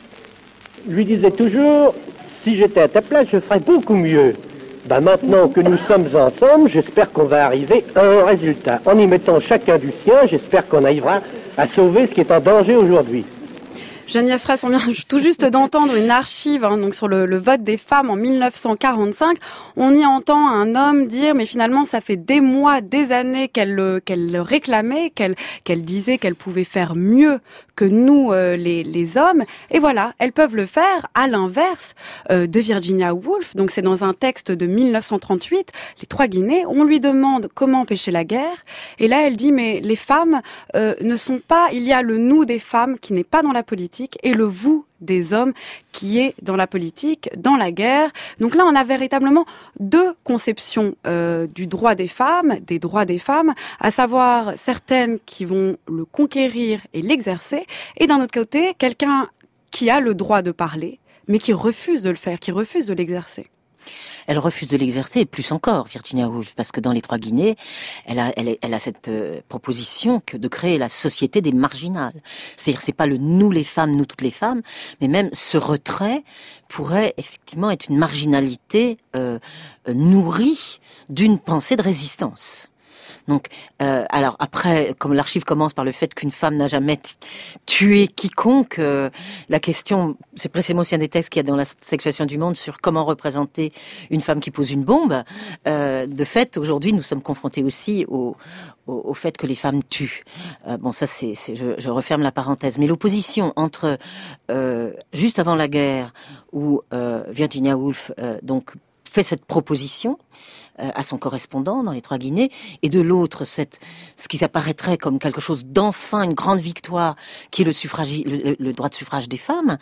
lui disait toujours « Si j'étais à ta place, je ferais beaucoup mieux ». Maintenant que nous sommes ensemble, j'espère qu'on va arriver à un résultat. En y mettant chacun du sien, j'espère qu'on arrivera à sauver ce qui est en danger aujourd'hui. Geneviève Fraisse, on vient tout juste d'entendre une archive donc sur le vote des femmes en 1945. On y entend un homme dire, mais finalement, ça fait des mois, des années qu'elle le réclamait, qu'elle disait qu'elle pouvait faire mieux que nous, les hommes. Et voilà, elles peuvent le faire à l'inverse de Virginia Woolf. Donc c'est dans un texte de 1938, Les Trois Guinées. On lui demande comment empêcher la guerre. Et là, elle dit, mais les femmes ne sont pas... Il y a le nous des femmes qui n'est pas dans la politique et le vous des hommes qui est dans la politique, dans la guerre. Donc là, on a véritablement deux conceptions du droit des femmes, des droits des femmes, à savoir certaines qui vont le conquérir et l'exercer, et d'un autre côté, quelqu'un qui a le droit de parler, mais qui refuse de le faire, qui refuse de l'exercer. Elle refuse de l'exercer, et plus encore, Virginia Woolf, parce que dans Les Trois Guinées, elle a cette proposition que de créer la société des marginales. C'est-à-dire, c'est pas le nous les femmes, nous toutes les femmes, mais même ce retrait pourrait effectivement être une marginalité nourrie d'une pensée de résistance. Donc, alors après, comme l'archive commence par le fait qu'une femme n'a jamais tué quiconque, la question, c'est précisément aussi un des textes qu'il y a dans la sexuation du monde sur comment représenter une femme qui pose une bombe. De fait, aujourd'hui, nous sommes confrontés aussi au fait que les femmes tuent. Bon, ça, je referme la parenthèse. Mais l'opposition entre juste avant la guerre, où Virginia Woolf donc fait cette proposition à son correspondant dans les Trois Guinées, et de l'autre, ce qui apparaîtrait comme quelque chose d'enfin, une grande victoire, qui est le droit de suffrage des femmes.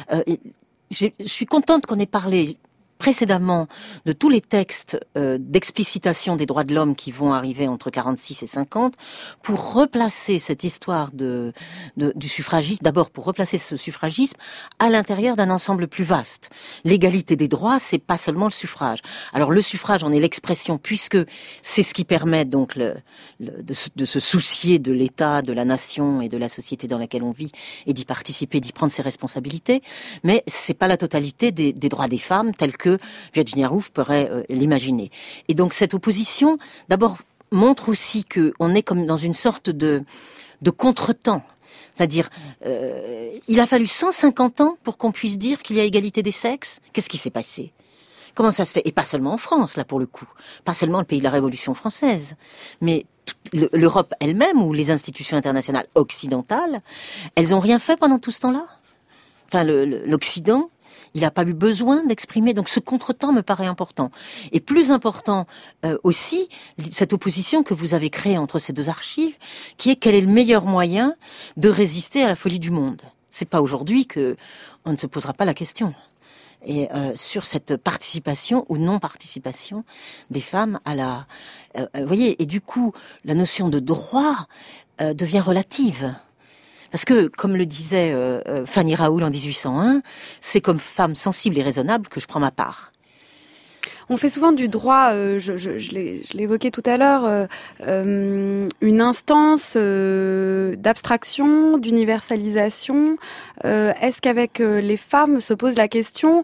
Je suis contente qu'on ait parlé précédemment de tous les textes d'explicitation des droits de l'homme qui vont arriver entre 46 et 50 pour replacer cette histoire du suffragisme, d'abord pour replacer ce suffragisme à l'intérieur d'un ensemble plus vaste. L'égalité des droits, c'est pas seulement le suffrage. Alors le suffrage en est l'expression, puisque c'est ce qui permet donc de se soucier de l'État, de la nation et de la société dans laquelle on vit et d'y participer, d'y prendre ses responsabilités, mais c'est pas la totalité des droits des femmes tels que Virginia Woolf pourrait l'imaginer. Et donc cette opposition, d'abord, montre aussi qu'on est comme dans une sorte de contretemps. C'est-à-dire, il a fallu 150 ans pour qu'on puisse dire qu'il y a égalité des sexes. Qu'est-ce qui s'est passé ? Comment ça se fait ? Et pas seulement en France, là, pour le coup. Pas seulement le pays de la Révolution française. Mais l'Europe elle-même, ou les institutions internationales occidentales, elles ont rien fait pendant tout ce temps-là. Enfin, l'Occident, il n'a pas eu besoin d'exprimer. Donc ce contretemps me paraît important. Et plus important aussi, cette opposition que vous avez créée entre ces deux archives, qui est quel est le meilleur moyen de résister à la folie du monde. C'est pas aujourd'hui que on ne se posera pas la question. Et sur cette participation ou non-participation des femmes à la... vous voyez, et du coup, la notion de droit devient relative. Parce que, comme le disait Fanny Raoul en 1801, c'est comme femme sensible et raisonnable que je prends ma part. On fait souvent du droit, je l'évoquais tout à l'heure, une instance d'abstraction, d'universalisation. Est-ce qu'avec les femmes se pose la question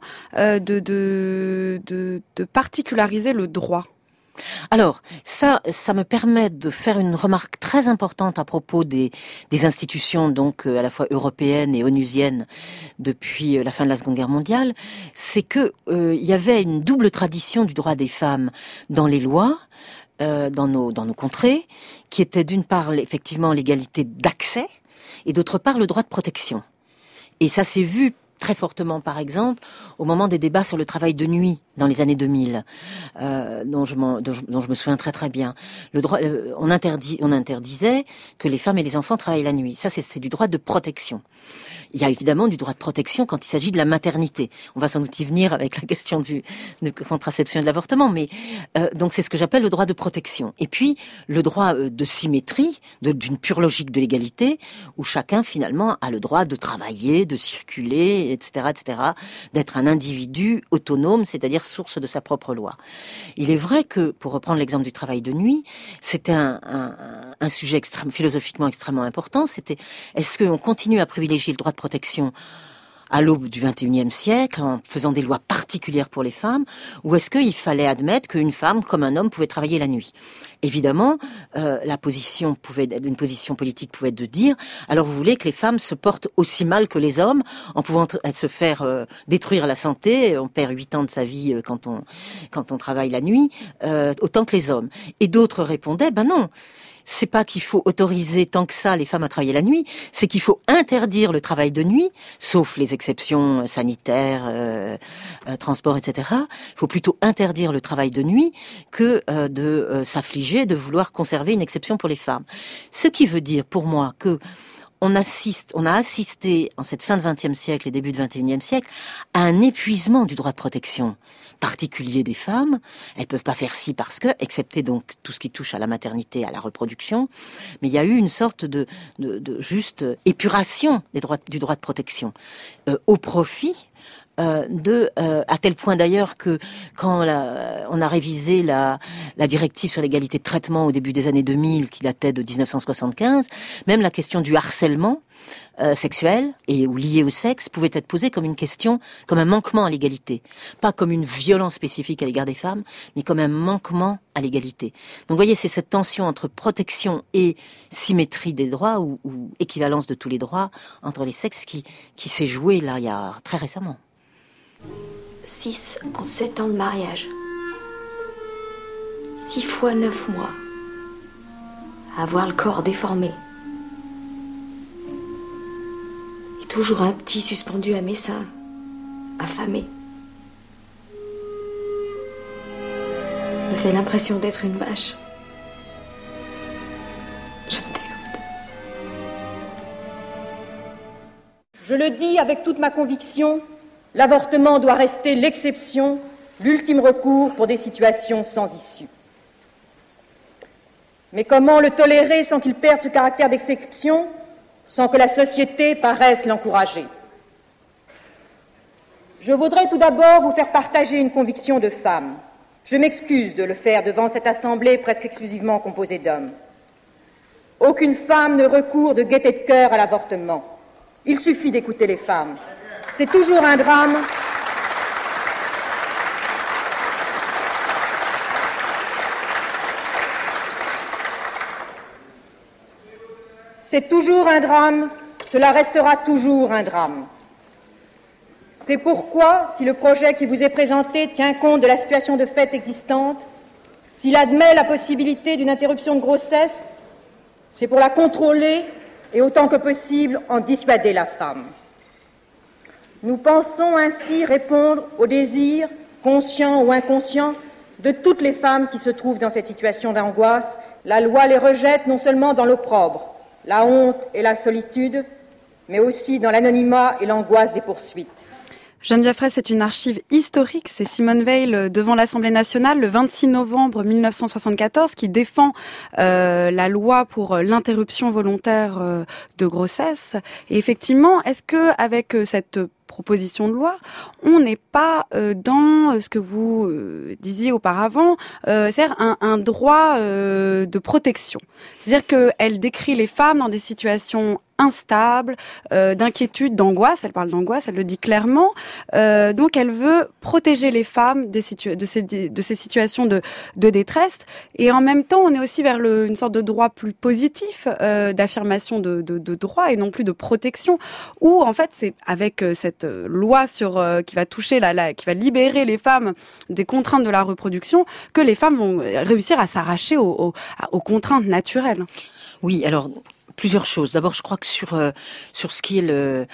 de particulariser le droit ? Alors, ça me permet de faire une remarque très importante à propos des institutions, donc à la fois européennes et onusiennes depuis la fin de la Seconde Guerre mondiale. C'est que il y avait une double tradition du droit des femmes dans les lois, dans nos contrées, qui était d'une part effectivement l'égalité d'accès et d'autre part le droit de protection. Et ça s'est vu très fortement, par exemple, au moment des débats sur le travail de nuit dans les années 2000, dont je me souviens très très bien. Le droit, on interdisait que les femmes et les enfants travaillent la nuit. Ça, c'est du droit de protection. Il y a évidemment du droit de protection quand il s'agit de la maternité. On va sans doute y venir avec la question de contraception et de l'avortement, mais donc c'est ce que j'appelle le droit de protection. Et puis le droit de symétrie, d'une pure logique de l'égalité, où chacun finalement a le droit de travailler, de circuler, etc., d'être un individu autonome, c'est-à-dire source de sa propre loi. Il est vrai que, pour reprendre l'exemple du travail de nuit, c'était un sujet philosophiquement extrêmement important. C'était, est-ce qu'on continue à privilégier le droit de protection à l'aube du XXIe siècle, en faisant des lois particulières pour les femmes, ou est-ce qu'il fallait admettre qu'une femme, comme un homme, pouvait travailler la nuit ? Évidemment, une position politique pouvait être de dire, alors vous voulez que les femmes se portent aussi mal que les hommes, en pouvant se faire détruire la santé, on perd 8 ans de sa vie quand on travaille la nuit, autant que les hommes. Et d'autres répondaient, ben non, c'est pas qu'il faut autoriser tant que ça les femmes à travailler la nuit, c'est qu'il faut interdire le travail de nuit, sauf les exceptions sanitaires, transport, etc. Il faut plutôt interdire le travail de nuit que de s'affliger, de vouloir conserver une exception pour les femmes. Ce qui veut dire pour moi que on a assisté en cette fin de XXe siècle et début de XXIe siècle à un épuisement du droit de protection particulier des femmes. Elles peuvent pas faire ci parce que, excepté donc tout ce qui touche à la maternité, à la reproduction, mais il y a eu une sorte de juste épuration du droit de protection au profit à tel point d'ailleurs que quand on a révisé la directive sur l'égalité de traitement au début des années 2000, qui datait de 1975, même la question du harcèlement sexuel ou lié au sexe pouvait être posée comme une question, comme un manquement à l'égalité. Pas comme une violence spécifique à l'égard des femmes, mais comme un manquement à l'égalité. Donc vous voyez, c'est cette tension entre protection et symétrie des droits ou équivalence de tous les droits entre les sexes qui s'est jouée là, il y a très récemment. 6 en 7 ans de mariage. 6 fois 9 mois. Avoir le corps déformé. Et toujours un petit suspendu à mes seins. Affamé. Me fait l'impression d'être une vache. Je me dégoûte. Je le dis avec toute ma conviction, l'avortement doit rester l'exception, l'ultime recours pour des situations sans issue. Mais comment le tolérer sans qu'il perde ce caractère d'exception, sans que la société paraisse l'encourager? Je voudrais tout d'abord vous faire partager une conviction de femme. Je m'excuse de le faire devant cette assemblée presque exclusivement composée d'hommes. Aucune femme ne recourt de gaieté de cœur à l'avortement. Il suffit d'écouter les femmes. C'est toujours un drame. C'est toujours un drame, cela restera toujours un drame. C'est pourquoi, si le projet qui vous est présenté tient compte de la situation de fait existante, s'il admet la possibilité d'une interruption de grossesse, c'est pour la contrôler et autant que possible en dissuader la femme. Nous pensons ainsi répondre aux désirs, conscients ou inconscients, de toutes les femmes qui se trouvent dans cette situation d'angoisse. La loi les rejette non seulement dans l'opprobre, la honte et la solitude, mais aussi dans l'anonymat et l'angoisse des poursuites. Geneviève Fraisse, c'est une archive historique. C'est Simone Veil devant l'Assemblée nationale le 26 novembre 1974 qui défend la loi pour l'interruption volontaire de grossesse. Et effectivement, est-ce que avec cette proposition de loi, on n'est pas dans ce que vous disiez auparavant, c'est-à-dire un droit de protection. C'est-à-dire qu'elle décrit les femmes dans des situations instables, d'inquiétude, d'angoisse. Elle parle d'angoisse, elle le dit clairement. Donc elle veut protéger les femmes de ces situations de détresse. Et en même temps, on est aussi vers une sorte de droit plus positif, d'affirmation de droit et non plus de protection, où en fait c'est avec cette loi qui va toucher qui va libérer les femmes des contraintes de la reproduction que les femmes vont réussir à s'arracher aux contraintes naturelles. Oui, alors plusieurs choses. D'abord, je crois que sur ce qui est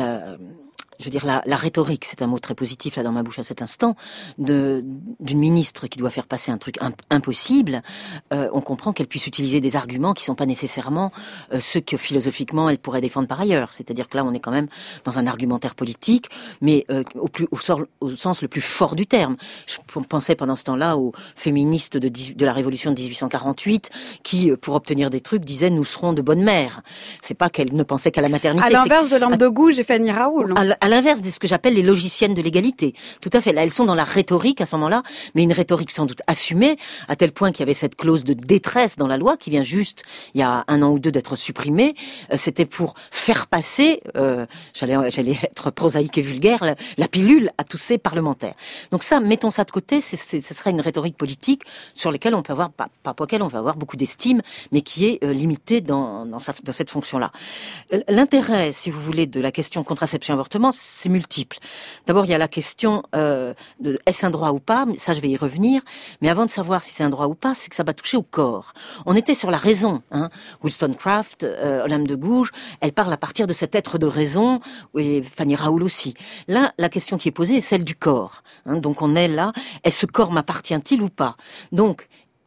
la rhétorique, c'est un mot très positif là dans ma bouche à cet instant, d'une ministre qui doit faire passer un truc impossible, on comprend qu'elle puisse utiliser des arguments qui sont pas nécessairement ceux que philosophiquement elle pourrait défendre par ailleurs. C'est-à-dire que là, on est quand même dans un argumentaire politique, mais au sens le plus fort du terme. Je pensais pendant ce temps-là aux féministes de la Révolution de 1848 qui, pour obtenir des trucs, disaient « nous serons de bonnes mères ». C'est pas qu'elles ne pensaient qu'à la maternité. À l'inverse de Lampe de Gouges et Fanny Raoul. À l'inverse de ce que j'appelle les logiciennes de l'égalité. Tout à fait. Là, elles sont dans la rhétorique à ce moment-là, mais une rhétorique sans doute assumée, à tel point qu'il y avait cette clause de détresse dans la loi qui vient juste, il y a 1 an ou 2, d'être supprimée. C'était pour faire passer, j'allais être prosaïque et vulgaire, la pilule à tous ces parlementaires. Donc ça, mettons ça de côté, ce serait une rhétorique politique sur laquelle on peut avoir, pas pour laquelle on peut avoir beaucoup d'estime, mais qui est limitée dans cette fonction-là. L'intérêt, si vous voulez, de la question contraception-avortement, c'est multiple. D'abord, il y a la question de est-ce un droit ou pas, ça je vais y revenir, mais avant de savoir si c'est un droit ou pas, c'est que ça va toucher au corps. On était sur la raison, Wollstonecraft, Olympe de Gouges, elle parle à partir de cet être de raison, et Fanny Raoul aussi. Là, la question qui est posée est celle du corps. Donc on est là, est-ce ce corps m'appartient-il ou pas? Donc,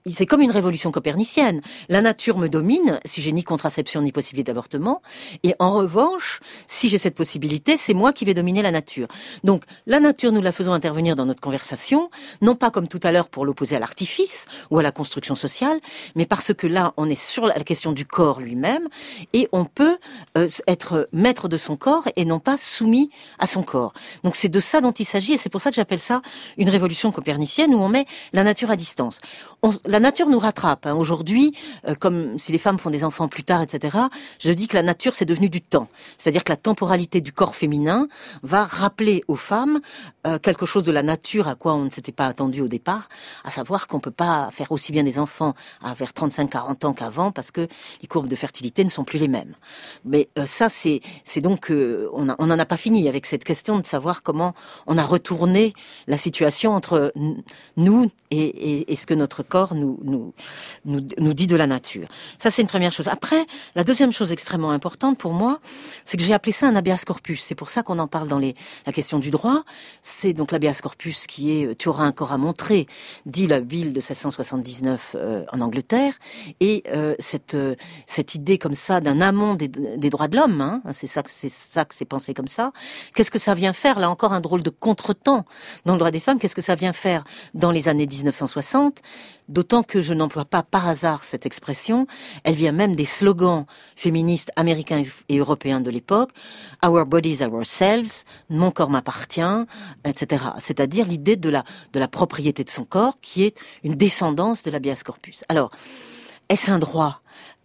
c'est comme une révolution copernicienne. La nature me domine si j'ai ni contraception ni possibilité d'avortement. Et en revanche, si j'ai cette possibilité, c'est moi qui vais dominer la nature. Donc, la nature, nous la faisons intervenir dans notre conversation, non pas comme tout à l'heure pour l'opposer à l'artifice ou à la construction sociale, mais parce que là, on est sur la question du corps lui-même et on peut être maître de son corps et non pas soumis à son corps. Donc, c'est de ça dont il s'agit et c'est pour ça que j'appelle ça une révolution copernicienne où on met la nature à distance. La nature nous rattrape. Aujourd'hui, comme si les femmes font des enfants plus tard, etc., je dis que la nature, c'est devenu du temps. C'est-à-dire que la temporalité du corps féminin va rappeler aux femmes quelque chose de la nature à quoi on ne s'était pas attendu au départ, à savoir qu'on peut pas faire aussi bien des enfants à vers 35-40 ans qu'avant parce que les courbes de fertilité ne sont plus les mêmes. Mais ça, c'est donc... on n'en a pas fini avec cette question de savoir comment on a retourné la situation entre nous et ce que notre corps nous dit de la nature. Ça, c'est une première chose. Après, la deuxième chose extrêmement importante pour moi, c'est que j'ai appelé ça un habeas corpus. C'est pour ça qu'on en parle dans la question du droit. C'est donc l'habeas corpus qui est « tu auras un corps à montrer », dit la Bill de 1679 en Angleterre. Et cette idée comme ça d'un amont des droits de l'homme, hein, c'est ça que c'est pensé comme ça. Qu'est-ce que ça vient faire? Là encore, un drôle de contretemps dans le droit des femmes. Qu'est-ce que ça vient faire dans les années 1960? D'autant que je n'emploie pas par hasard cette expression. Elle vient même des slogans féministes américains et européens de l'époque. Our bodies, ourselves. Mon corps m'appartient, etc. C'est-à-dire l'idée de la propriété de son corps qui est une descendance de l'habeas corpus. Alors, est-ce un droit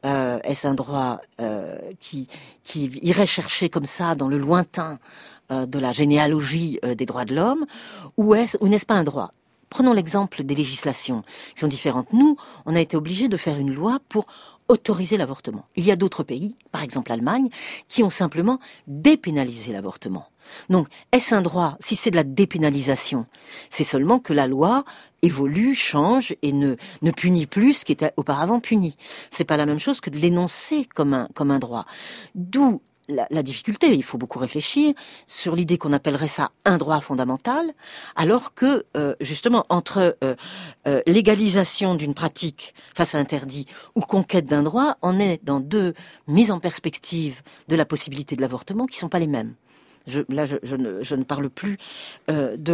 qui irait chercher comme ça dans le lointain de la généalogie des droits de l'homme, ou n'est-ce pas un droit? Prenons l'exemple des législations qui sont différentes. Nous, on a été obligés de faire une loi pour autoriser l'avortement. Il y a d'autres pays, par exemple l'Allemagne, qui ont simplement dépénalisé l'avortement. Donc, est-ce un droit? Si c'est de la dépénalisation, c'est seulement que la loi évolue, change et ne punit plus ce qui était auparavant puni. C'est pas la même chose que de l'énoncer comme un droit. D'où la difficulté, il faut beaucoup réfléchir sur l'idée qu'on appellerait ça un droit fondamental, alors que justement entre légalisation d'une pratique face à interdit ou conquête d'un droit, on est dans deux mises en perspective de la possibilité de l'avortement qui sont pas les mêmes. Je ne parle plus de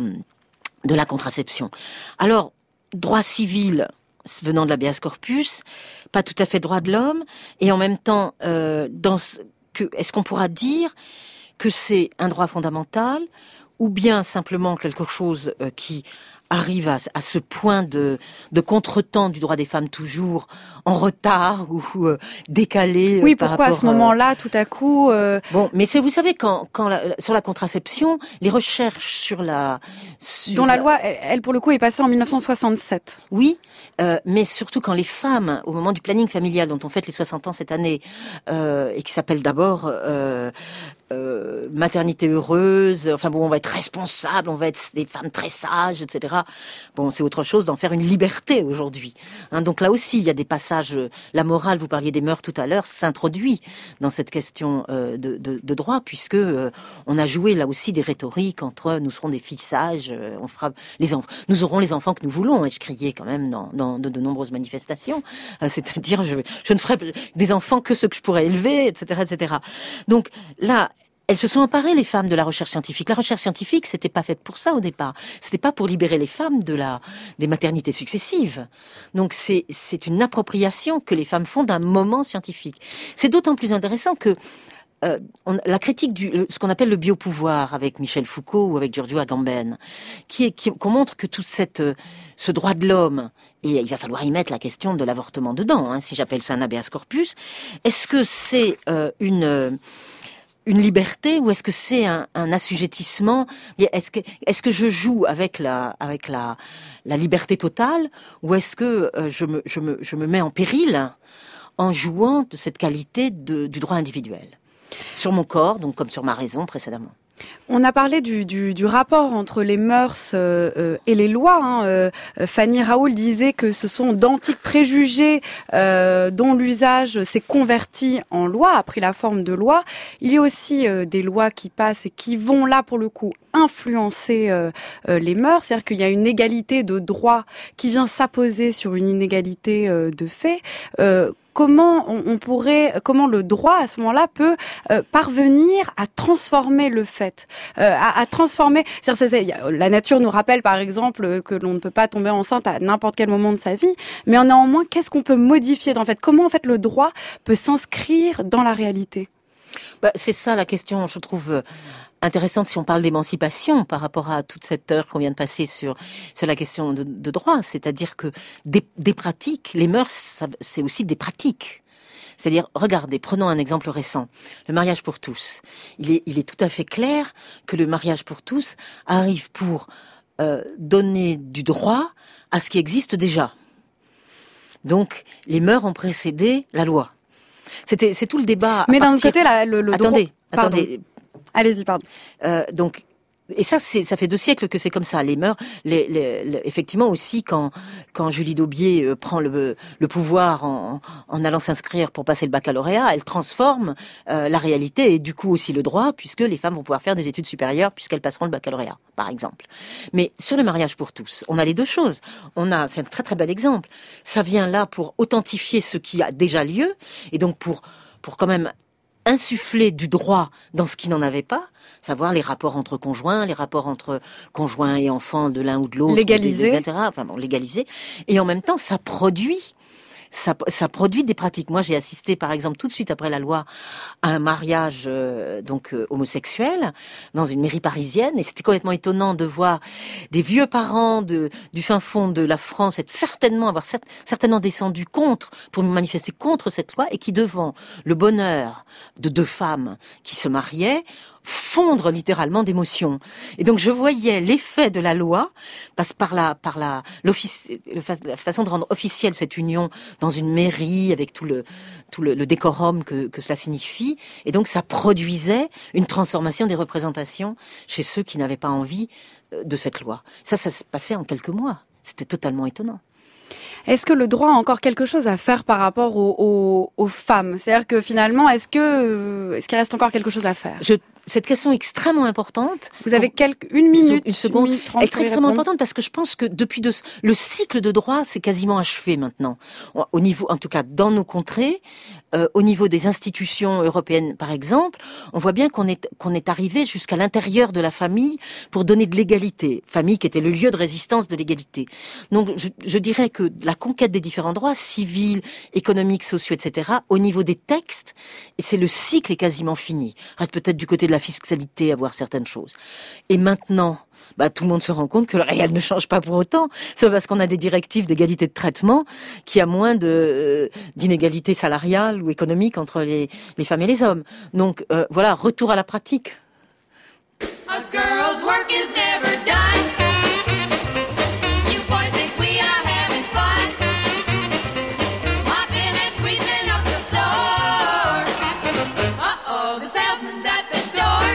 la contraception. Alors, droit civil venant de l'habeas corpus, pas tout à fait droit de l'homme, et en même temps, est-ce qu'on pourra dire que c'est un droit fondamental ou bien simplement quelque chose qui arrive à ce point de contretemps du droit des femmes toujours en retard ou décalé. Oui, pourquoi à ce moment-là, tout à coup... Bon, mais vous savez, sur la contraception, les recherches dont la loi, elle, pour le coup, est passée en 1967. Oui, mais surtout quand les femmes, au moment du planning familial dont on fête les 60 ans cette année, et qui s'appelle d'abord... maternité heureuse, enfin bon, on va être responsable, on va être des femmes très sages, etc. Bon, c'est autre chose d'en faire une liberté aujourd'hui. Hein, donc là aussi, il y a des passages, la morale, vous parliez des mœurs tout à l'heure, s'introduit dans cette question de droit, puisque on a joué là aussi des rhétoriques entre nous serons des filles sages, on fera nous aurons les enfants que nous voulons, ai-je crié quand même dans de nombreuses manifestations, c'est-à-dire je ne ferai des enfants que ceux que je pourrais élever, etc., etc. Donc là, elles se sont emparées, les femmes, de la recherche scientifique. La recherche scientifique, c'était pas faite pour ça au départ. C'était pas pour libérer les femmes des maternités successives. Donc c'est une appropriation que les femmes font d'un moment scientifique. C'est d'autant plus intéressant que la critique ce qu'on appelle le biopouvoir avec Michel Foucault ou avec Giorgio Agamben, qu'on montre que tout ce droit de l'homme, et il va falloir y mettre la question de l'avortement dedans, hein, si j'appelle ça un habeas corpus, est-ce que c'est une liberté ou est-ce que c'est un assujettissement? Est-ce que je joue avec la liberté totale ou est-ce que je me mets en péril en jouant de cette qualité du droit individuel sur mon corps, donc comme sur ma raison précédemment? On a parlé du rapport entre les mœurs et les lois. Hein. Fanny Raoul disait que ce sont d'antiques préjugés dont l'usage s'est converti en loi, a pris la forme de loi. Il y a aussi des lois qui passent et qui vont là pour le coup influencer les mœurs, c'est-à-dire qu'il y a une égalité de droit qui vient s'apposer sur une inégalité de fait. Comment comment le droit à ce moment-là peut parvenir à transformer le fait, à transformer. La nature nous rappelle par exemple que l'on ne peut pas tomber enceinte à n'importe quel moment de sa vie, mais néanmoins, qu'est-ce qu'on peut modifier dans le fait? Comment en fait le droit peut s'inscrire dans la réalité? C'est ça la question, je trouve intéressante si on parle d'émancipation par rapport à toute cette heure qu'on vient de passer sur la question de droit. C'est-à-dire que des pratiques, les mœurs, c'est aussi des pratiques. C'est-à-dire, regardez, prenons un exemple récent, le mariage pour tous. Il est tout à fait clair que le mariage pour tous arrive pour donner du droit à ce qui existe déjà. Donc, les mœurs ont précédé la loi. C'est tout le débat. Mais d'un autre côté, le attendez, droit... attendez. Allez-y, pardon. Donc, et ça fait 2 siècles que c'est comme ça. Les mœurs, effectivement aussi quand Julie Daubié prend le pouvoir en allant s'inscrire pour passer le baccalauréat, elle transforme la réalité et du coup aussi le droit, puisque les femmes vont pouvoir faire des études supérieures puisqu'elles passeront le baccalauréat, par exemple. Mais sur le mariage pour tous, on a les 2 choses. C'est un très très bel exemple. Ça vient là pour authentifier ce qui a déjà lieu et donc pour quand même insuffler du droit dans ce qui n'en avait pas, savoir les rapports entre conjoints, les rapports entre conjoints et enfants de l'un ou de l'autre, légaliser, etc. Enfin bon, légaliser. Et en même temps, ça produit des pratiques. Moi, j'ai assisté, par exemple, tout de suite après la loi, à un mariage homosexuel dans une mairie parisienne, et c'était complètement étonnant de voir des vieux parents du fin fond de la France être certainement descendus pour manifester contre cette loi, et qui, devant le bonheur de 2 femmes qui se mariaient, fondre littéralement d'émotion. Et donc je voyais l'effet de la loi passe par la façon de rendre officielle cette union dans une mairie avec tout le décorum que cela signifie. Et donc ça produisait une transformation des représentations chez ceux qui n'avaient pas envie de cette loi. Ça se passait en quelques mois. C'était totalement étonnant. Est-ce que le droit a encore quelque chose à faire par rapport aux femmes? C'est-à-dire que finalement, est-ce qu'il reste encore quelque chose à faire? Cette question est extrêmement importante. Vous avez une minute, une seconde. Une minute 30 elle est extrêmement importante parce que je pense que le cycle de droit, c'est quasiment achevé maintenant. Au niveau, en tout cas, dans nos contrées, au niveau des institutions européennes, par exemple, on voit bien qu'on est arrivé jusqu'à l'intérieur de la famille pour donner de l'égalité. Famille qui était le lieu de résistance de l'égalité. Donc, je dirais que la conquête des différents droits, civils, économiques, sociaux, etc., au niveau des textes, le cycle est quasiment fini. Reste peut-être du côté de la fiscalité à voir certaines choses. Et maintenant, tout le monde se rend compte que le réel ne change pas pour autant. C'est parce qu'on a des directives d'égalité de traitement qu'il y a moins d'inégalité salariale ou économique entre les femmes et les hommes. Donc voilà, retour à la pratique. A girl's work is never done. You boys think we are having fun, mopping and sweeping up the floor. Uh-oh, the salesman's at the door.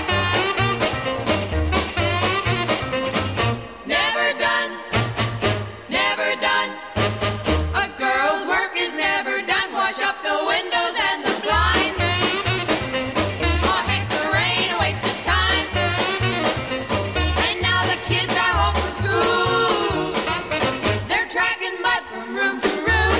Never done, never done. A girl's work is never done. Wash up the windows and the blinds. Oh, heck, the rain, a waste of time. And now the kids are home from school. They're tracking mud from room to room.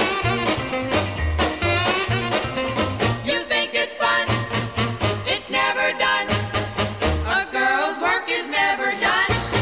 You think it's fun? It's never done. A girl's work is never done.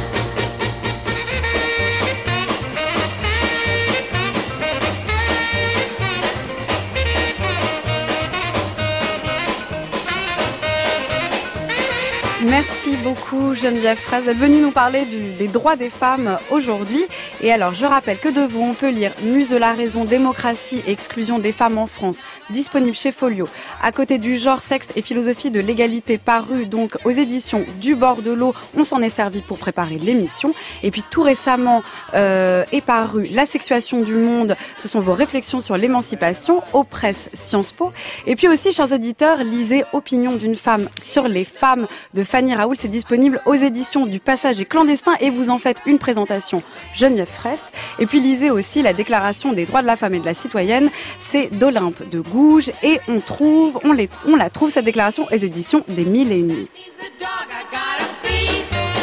Merci beaucoup Geneviève Fraisse d'être venue nous parler des droits des femmes aujourd'hui. Et alors je rappelle que de vous on peut lire Muse de la raison, démocratie et exclusion des femmes en France, disponible chez Folio. À côté du genre, sexe et philosophie de l'égalité, paru donc aux éditions du bord de l'eau. On s'en est servi pour préparer l'émission. Et puis tout récemment est paru La sexuation du monde. Ce sont vos réflexions sur l'émancipation aux presses Sciences Po. Et puis aussi, chers auditeurs, lisez Opinion d'une femme sur les femmes de Fanny Raoul, c'est disponible aux éditions du Passager clandestin et vous en faites une présentation Geneviève Fraisse. Et puis lisez aussi la Déclaration des droits de la femme et de la citoyenne, c'est d'Olympe de Gouges et on la trouve cette déclaration aux éditions des Mille et une nuits.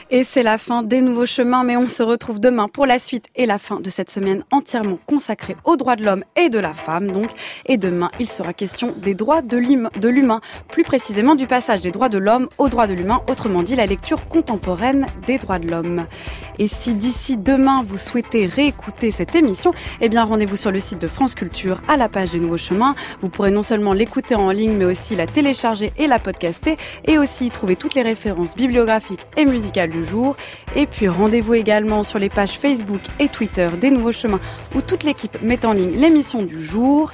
Et c'est la fin des Nouveaux Chemins, mais on se retrouve demain pour la suite et la fin de cette semaine entièrement consacrée aux droits de l'homme et de la femme, donc. Et demain, il sera question des droits de l'humain, plus précisément du passage des droits de l'homme aux droits de l'humain, autrement dit la lecture contemporaine des droits de l'homme. Et si d'ici demain vous souhaitez réécouter cette émission, eh bien rendez-vous sur le site de France Culture à la page des Nouveaux Chemins. Vous pourrez non seulement l'écouter en ligne, mais aussi la télécharger et la podcaster, et aussi y trouver toutes les références bibliographiques et musicales du jour. Et puis rendez-vous également sur les pages Facebook et Twitter des Nouveaux Chemins, où toute l'équipe met en ligne l'émission du jour.